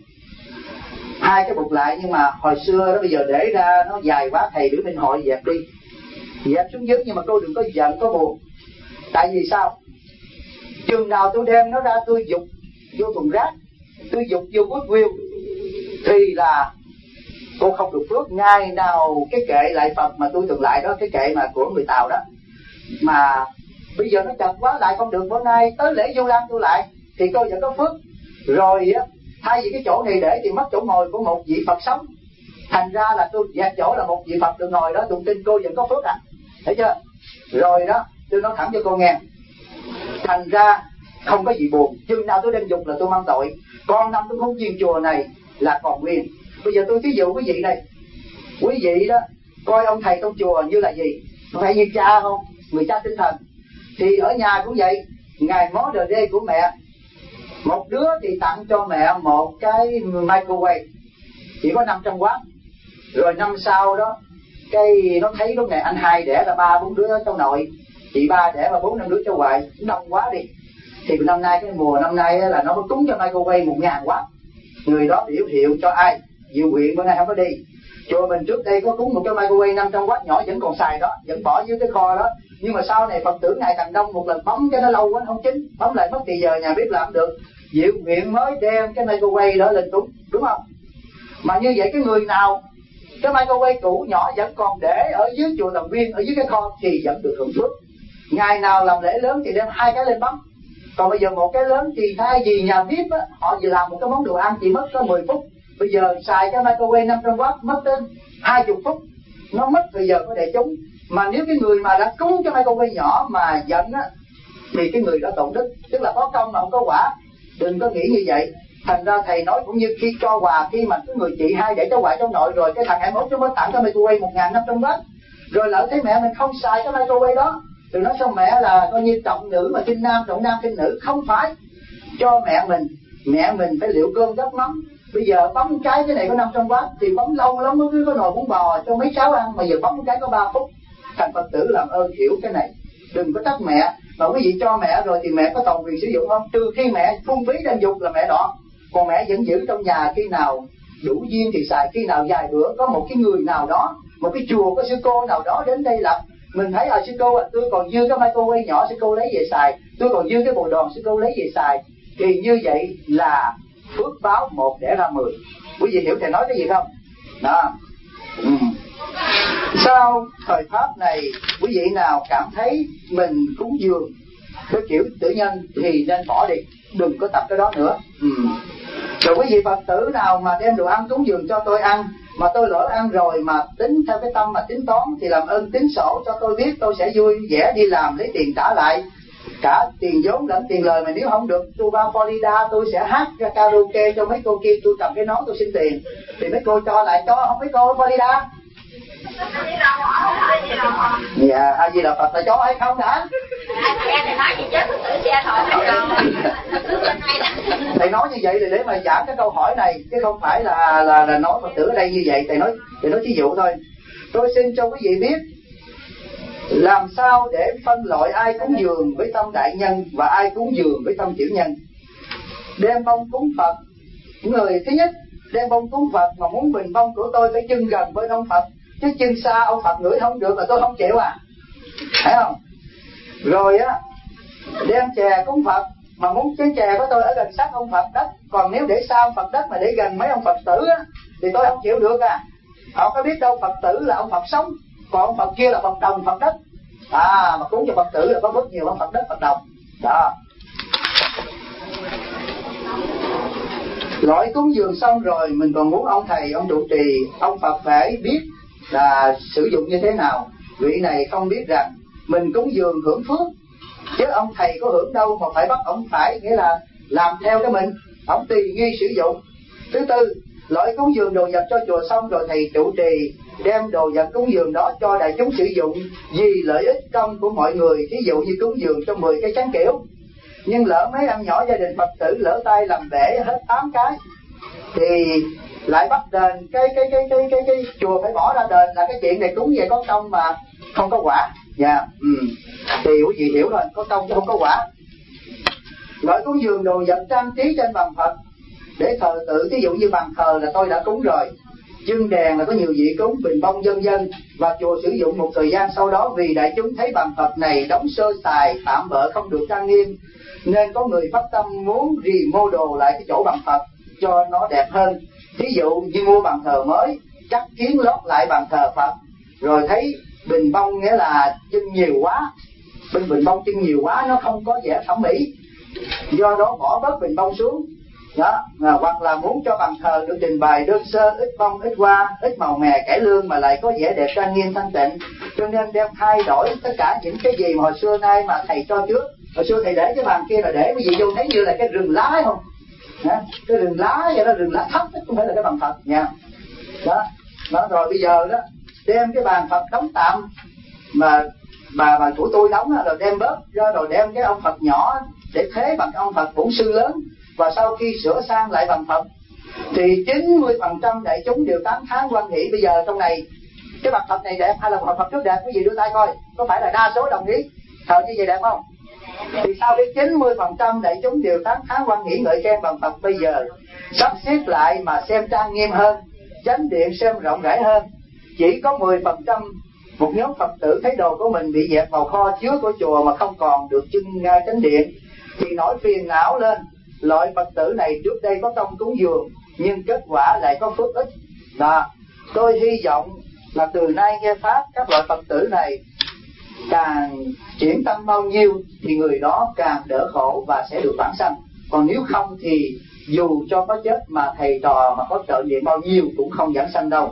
2 cái bục lại, nhưng mà hồi xưa đó bây giờ để ra nó dài quá, thầy biểu Minh Hội dẹp đi, dẹp xuống dưới. Nhưng mà cô đừng có giận, có buồn. Tại vì sao? Chừng nào tôi đem nó ra tôi dục vô thùng rác, tôi dục vô goodwill, thì là cô không được phước. Ngày nào cái kệ lại Phật mà tôi từng lại đó, cái kệ mà của người Tàu đó, mà bây giờ nó chặt quá lại không được, bữa nay tới lễ Vu Lan tôi lại thì cô vẫn có phước. Rồi á, thay vì cái chỗ này để thì mất chỗ ngồi của một vị Phật sống, thành ra là tôi dẹp chỗ là một vị Phật được ngồi đó, tụng kinh cô vẫn có phước à, thấy chưa? Rồi đó, tôi nói thẳng cho cô nghe, thành ra không có gì buồn. Chừng nào tôi đem dục là tôi mang tội. Con năm tôi không chiên chùa này là còn nguyên. Bây giờ tôi thí dụ quý vị đây, quý vị đó coi ông thầy trong chùa như là gì? Phải như cha không? Người cha tinh thần. Thì ở nhà cũng vậy, ngày mó đời đê của mẹ, một đứa thì tặng cho mẹ một cái microwave chỉ có 500W. Rồi năm sau đó, cái nó thấy lúc này anh hai đẻ ra 3-4 đứa cháu nội, chị ba đẻ ra 4-5 đứa cháu ngoại, đông quá đi. Thì năm nay, cái mùa năm nay là nó mới cúng cho microwave 1000W. Người đó biểu hiệu cho ai? Diệu Nguyện bữa nay không có đi. Chùa mình trước đây có cúng một cái microwave 500W nhỏ vẫn còn xài đó, vẫn bỏ dưới cái kho đó. Nhưng mà sau này Phật tử ngày càng đông, một lần bấm cái nó lâu quá không chín, bấm lại mất thì giờ nhà biết làm được. Diệu Nguyện mới đem cái microwave đó lên cúng, đúng không? Mà như vậy cái người nào cái microwave cũ nhỏ vẫn còn để ở dưới chùa Tầm Viên, ở dưới cái kho thì vẫn được hưởng phước. Ngày nào làm lễ lớn thì đem 2 cái lên bấm. Còn bây giờ một cái lớn thì thay vì nhà VIP á, họ chỉ làm một cái món đồ ăn chỉ mất có 10 phút. Bây giờ xài cái microwave 500W mất đến 20 phút. Nó mất bây giờ có để chúng. Mà nếu cái người mà đã cúng cái microwave nhỏ mà giận á, thì cái người đó tổn đức, tức là có công mà không có quả. Đừng có nghĩ như vậy. Thành ra thầy nói cũng như khi cho quà, khi mà cái người chị hai để cháu ngoại cháu nội rồi, cái thằng 21 nó mới tặng cái microwave 1500W. Rồi lỡ thấy mẹ mình không xài cái microwave đó, từ nói sao mẹ là coi như trọng nữ mà khinh nam, trọng nam khinh nữ. Không phải. Cho mẹ mình phải liệu cơm gấp mắm. Bây giờ bấm cái này có 500W thì bấm lâu lắm mới có nồi bún bò cho mấy cháu ăn, mà giờ bấm cái có 3 phút. Thành Phật tử làm ơn hiểu cái này, đừng có trách mẹ. Mà quý vị cho mẹ rồi thì mẹ có toàn quyền sử dụng không? Trừ khi mẹ phung phí đem dục là mẹ đó, còn mẹ vẫn giữ trong nhà, khi nào đủ duyên thì xài, khi nào vài bữa có một cái người nào đó, một cái chùa có sư cô nào đó đến đây lập, mình thấy sư cô tôi còn dư cái microwave nhỏ, sư cô lấy về xài, tôi còn dư cái bồ đòn, sư cô lấy về xài, thì như vậy là phước báo 1 đẻ ra 10. Quý vị hiểu thầy nói cái gì không? Đó. Sau thời pháp này, quý vị nào cảm thấy mình cúng dường cái kiểu tử nhân thì nên bỏ đi, đừng có tập cái đó nữa. Rồi quý vị Phật tử nào mà đem đồ ăn cúng dường cho tôi ăn mà tôi lỡ ăn rồi mà tính theo cái tâm mà tính toán thì làm ơn tính sổ cho tôi biết, tôi sẽ vui vẻ đi làm lấy tiền trả lại, cả tiền vốn lẫn tiền lời. Mà nếu không được tôi qua Florida tôi sẽ hát ra karaoke cho mấy cô kia, tôi cầm cái nón tôi xin tiền thì mấy cô cho lại cho không mấy cô ở Florida. Dạ, A Di Đà Phật là cho hay không đã? Thầy nói như vậy là để mà giảng cái câu hỏi này chứ không phải là nói Phật tử ở đây như vậy. Thầy nói ví dụ thôi. Tôi xin cho quý vị biết làm sao để phân loại ai cúng dường với tâm đại nhân và ai cúng dường với tâm tiểu nhân. Đem bông cúng Phật, người thứ nhất đem bông cúng Phật mà muốn bình bông của tôi phải chân gần với ông Phật, chứ chân xa ông Phật ngửi không được là tôi không chịu à, thấy không? Rồi á, đem chè cúng Phật mà muốn chén chè của tôi ở gần sát ông Phật đất, còn nếu để xa ông Phật đất mà để gần mấy ông Phật tử á thì tôi không chịu được à. Họ có biết đâu Phật tử là ông Phật sống, còn ông Phật kia là Phật đồng Phật đất. Mà cúng cho Phật tử là có rất nhiều ông Phật đất Phật đồng đó. Loại cúng dường xong rồi mình còn muốn ông thầy, ông trụ trì, ông Phật phải biết là sử dụng như thế nào. Vị này không biết rằng mình cúng dường hưởng phước, chứ ông thầy có hưởng đâu mà phải bắt ông phải, nghĩa là làm theo cái mình, ông tùy nghi sử dụng. Thứ tư, loại cúng dường đồ vật cho chùa xong rồi thầy trụ trì đem đồ vật cúng dường đó cho đại chúng sử dụng vì lợi ích công của mọi người. Thí dụ như cúng dường cho 10 cái chén kiểu, nhưng lỡ mấy em nhỏ gia đình Phật tử lỡ tay làm bể hết 8 cái thì lại bắt đền cái chùa phải bỏ ra đền, là cái chuyện này cúng về có công mà không có quả. Thì quý vị hiểu rồi, có công chứ không có quả. Loại cúng dường đồ vật trang trí trên bàn Phật để thờ tự, ví dụ như bàn thờ là tôi đã cúng rồi, chân đèn là có nhiều vị cúng, bình bông vân vân, và chùa sử dụng một thời gian sau đó vì đại chúng thấy bàn Phật này đóng sơ sài tạm bợ không được trang nghiêm, nên có người phát tâm muốn remodel lại cái chỗ bàn Phật cho nó đẹp hơn. Ví dụ như mua bàn thờ mới, cắt kiến lót lại bàn thờ Phật, rồi thấy bình bông nghĩa là chân nhiều quá, bình bông chân nhiều quá nó không có vẻ thẩm mỹ, do đó bỏ bớt bình bông xuống đó. Hoặc là muốn cho bàn thờ được trình bày đơn sơ, ít bông, ít hoa, ít màu mè cải lương mà lại có vẻ đẹp trang nghiêm thanh tịnh, cho nên đem thay đổi tất cả những cái gì mà hồi xưa nay mà thầy cho trước. Hồi xưa thầy để cái bàn kia là để cái gì vô thấy như là cái rừng lá không? Cái rừng lá vậy đó, rừng lá thấp chứ không phải là cái bàn Phật nha. Đó rồi bây giờ đó đem cái bàn Phật đóng tạm mà bà của tôi đóng rồi đem bớt ra, rồi đem cái ông Phật nhỏ để thế bằng cái ông Phật bổn sư lớn, và sau khi sửa sang lại bàn Phật thì 90% đại chúng đều tán thán hoan hỷ. Bây giờ trong này cái bàn Phật này đẹp hay là bàn Phật trước đẹp, quý vị đưa tay coi, có phải là đa số đồng ý thờ như vậy đẹp không? Thì sau cái 90% đại chúng đều tán thán hoan hỷ ngợi khen bàn Phật, bây giờ sắp xếp lại mà xem trang nghiêm hơn, chánh điện xem rộng rãi hơn, chỉ có 10% một nhóm Phật tử thấy đồ của mình bị dẹp vào kho chứa của chùa mà không còn được trưng ngay chánh điện thì nổi phiền não lên. Loại Phật tử này trước đây có công cúng dường nhưng kết quả lại có phước ích. Tôi hy vọng là từ nay nghe pháp các loại Phật tử này càng chuyển tâm bao nhiêu thì người đó càng đỡ khổ và sẽ được vãng sanh. Còn nếu không thì dù cho có chết mà thầy trò mà có trợ niệm bao nhiêu cũng không vãng sanh đâu.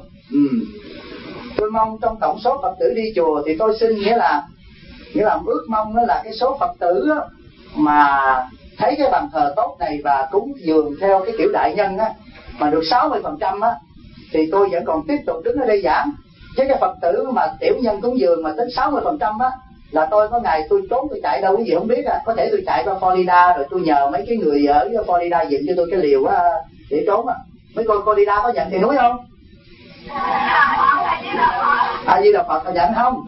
Tôi mong trong tổng số Phật tử đi chùa thì tôi xin nghĩa là ước mong đó là cái số Phật tử đó, mà thấy cái bàn thờ tốt này và cúng dường theo cái kiểu đại nhân á, mà được 60% á, thì tôi vẫn còn tiếp tục đứng ở đây giảng. Chứ cái Phật tử mà tiểu nhân cúng dường mà tính 60% á, là tôi có ngày tôi trốn tôi chạy đâu cái gì không biết à. Có thể tôi chạy qua Florida rồi tôi nhờ mấy cái người ở Florida dựng cho tôi cái liều á để trốn á. Mấy cô Florida có nhận tiền núi không? A Di Đà Phật có nhận không?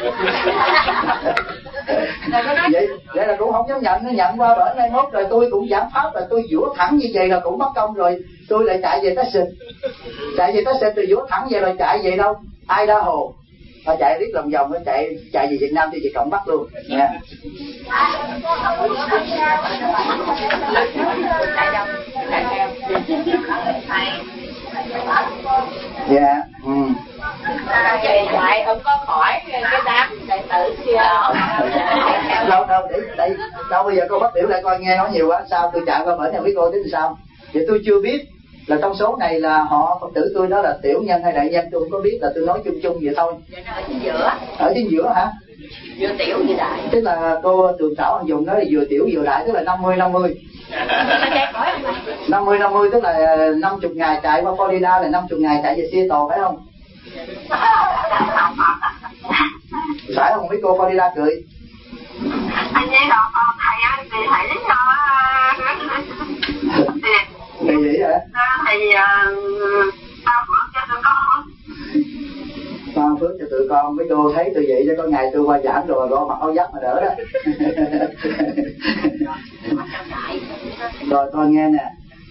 vậy là cũng không dám nhận, nó nhận qua bển này mốt rồi tôi cũng giảng pháp rồi tôi vũa thẳng như vậy là cũng mất công rồi, tôi lại chạy về Texas rồi vũa thẳng về rồi chạy về đâu Idaho, và chạy riết lòng vòng, nó chạy về Việt Nam đi về Cộng Bắc luôn nha. Dạ. Vậy ông có khỏi cái đám đệ tử kia đâu để đâu bây giờ cô bắt biểu lại coi nghe nói nhiều quá sao tôi chạy qua bển này với cô tính sao Vậy tôi chưa biết là trong số này là họ Phật tử tôi đó là tiểu nhân hay đại nhân, tôi không có biết, là tôi nói chung chung vậy thôi. Ở chính giữa. Ở chính giữa hả? Vừa tiểu vừa đại. Tức là cô Tường Thảo Hằng dùng nói là vừa tiểu vừa đại, tức là 50-50. 50-50 tức là 50 ngày chạy qua Florida là 50 ngày chạy về Seattle phải không? Phải không mấy cô Florida cười? Anh nghe đó thầy ơi, thì thầy đến đâu Thì vậy hả? Thầy tao phước cho tụi con. Tao phước cho tụi con, mấy cô thấy tôi vậy cho có ngày tôi qua giảng rồi lo mặc áo giáp mà đỡ đó. Rồi con nghe nè,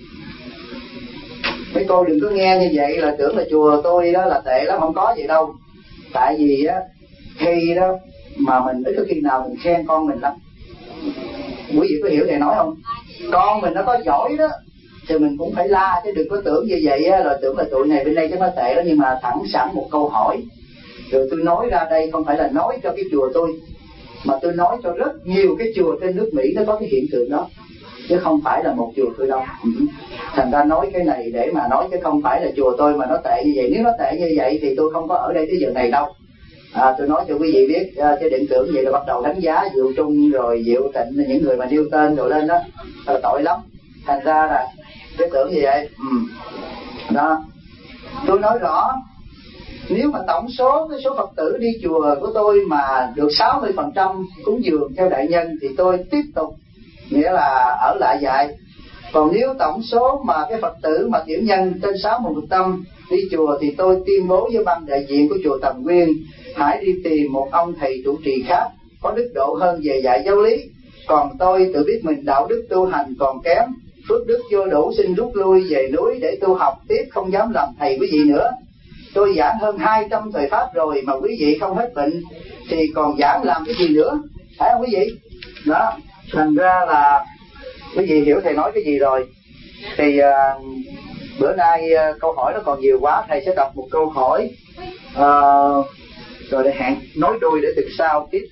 mấy cô đừng có nghe như vậy là tưởng là chùa tôi đó là tệ lắm, không có vậy đâu. Tại vì á khi đó mà mình ít có khi nào mình khen con mình lắm. Quý vị có hiểu thầy nói không? Con mình nó có giỏi đó thì mình cũng phải la, chứ đừng có tưởng như vậy á, rồi tưởng là tụi này bên đây chắc nó tệ đó. Nhưng mà thẳng sẵn một câu hỏi rồi tôi nói ra đây, không phải là nói cho cái chùa tôi, mà tôi nói cho rất nhiều cái chùa trên nước Mỹ nó có cái hiện tượng đó, chứ không phải là một chùa tôi đâu. Thành ra nói cái này để mà nói, chứ không phải là chùa tôi mà nó tệ như vậy. Nếu nó tệ như vậy thì tôi không có ở đây tới giờ này đâu. Tôi nói cho quý vị biết, chứ đừng tưởng vậy là bắt đầu đánh giá Diệu Trung rồi Diệu Tịnh, những người mà nêu tên rồi lên đó là tội lắm. Thành ra là cái tưởng như vậy. Đó, tôi nói rõ, nếu mà tổng số cái số Phật tử đi chùa của tôi mà được 60% cúng dường theo đại nhân thì tôi tiếp tục, nghĩa là ở lại dạy. Còn nếu tổng số mà cái Phật tử mà tiểu nhân trên 60% đi chùa thì tôi tuyên bố với ban đại diện của chùa Tầm Nguyên hãy đi tìm một ông thầy trụ trì khác có đức độ hơn về dạy giáo lý. Còn tôi tự biết mình đạo đức tu hành còn kém, phước đức chưa đủ, xin rút lui về núi để tu học tiếp, không dám làm thầy quý vị nữa. Tôi giảng hơn 200 thời pháp rồi mà quý vị không hết bệnh thì còn giảng làm cái gì nữa, phải không quý vị? Đó, thành ra là quý vị hiểu thầy nói cái gì rồi. Thì bữa nay câu hỏi nó còn nhiều quá, thầy sẽ đọc một câu hỏi rồi để hẹn nói đuôi để từ sau tiếp.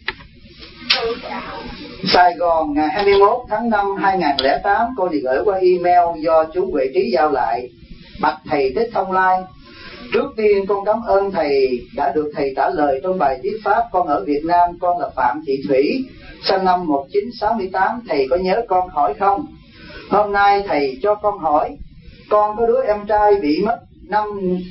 Sài Gòn ngày 21 tháng 5 2008, cô đi gửi qua email do chú Huệ Trí giao lại. Bạch thầy Thích Thông Lai, trước tiên con cảm ơn thầy đã được thầy trả lời trong bài thuyết pháp. Con ở Việt Nam, con là Phạm Thị Thủy, sinh năm 1968. Thầy có nhớ con hỏi không? Hôm nay thầy cho con hỏi. Con có đứa em trai bị mất năm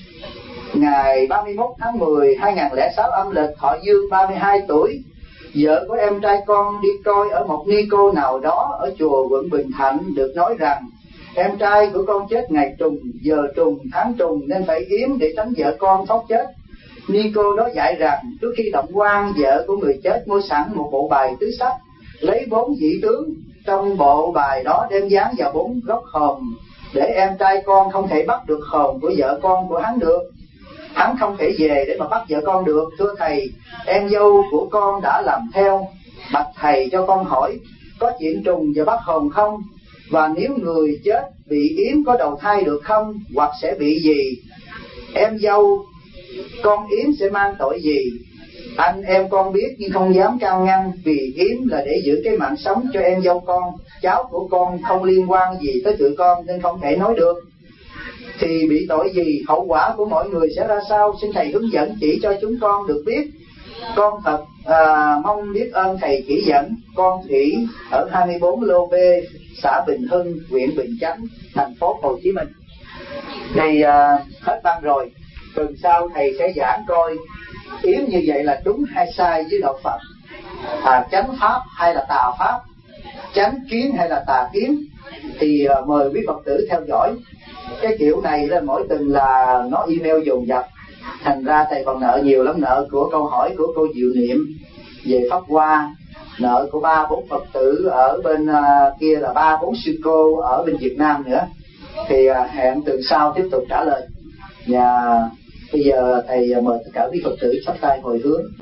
ngày 31 tháng 10 2006 âm lịch, thọ dương 32 tuổi. Vợ của em trai con đi coi ở một ni cô nào đó ở chùa quận Bình Thạnh, được nói rằng em trai của con chết ngày trùng, giờ trùng, tháng trùng nên phải yếm để tránh vợ con thoát chết. Ni cô đó dạy rằng trước khi động quan, vợ của người chết mua sẵn một bộ bài tứ sắc, lấy 4 vị tướng trong bộ bài đó đem dán vào 4 góc hòm, để em trai con không thể bắt được hòm của vợ con của hắn được. Hắn không thể về để mà bắt vợ con được. Thưa thầy, em dâu của con đã làm theo. Bạch thầy cho con hỏi, có chuyện trùng và bắt hồn không? Và nếu người chết bị yếm có đầu thai được không? Hoặc sẽ bị gì? Em dâu con yếm sẽ mang tội gì? Anh em con biết nhưng không dám can ngăn, vì yếm là để giữ cái mạng sống cho em dâu con. Cháu của con không liên quan gì tới tụi con nên không thể nói được. Thì bị tội gì? Hậu quả của mọi người sẽ ra sao? Xin thầy hướng dẫn chỉ cho chúng con được biết. Con thật mong biết ơn thầy chỉ dẫn. Con Thủy ở 24 Lô B, xã Bình Hưng, huyện Bình Chánh, thành phố Hồ Chí Minh. Thì hết băng rồi, tuần sau thầy sẽ giảng coi yếm như vậy là đúng hay sai với đạo Phật, chánh pháp hay là tà pháp, chánh kiến hay là tà kiến. Thì mời quý Phật tử theo dõi. Cái kiểu này là mỗi tuần là nó email dồn dập, thành ra thầy còn nợ nhiều lắm. Nợ của câu hỏi của cô Diệu Niệm về Pháp Hoa, nợ của 3-4 Phật tử ở bên kia là 3-4 sư cô ở bên Việt Nam nữa. Thì hẹn tuần sau tiếp tục trả lời. Và bây giờ thầy mời tất cả quý Phật tử chắp tay hồi hướng.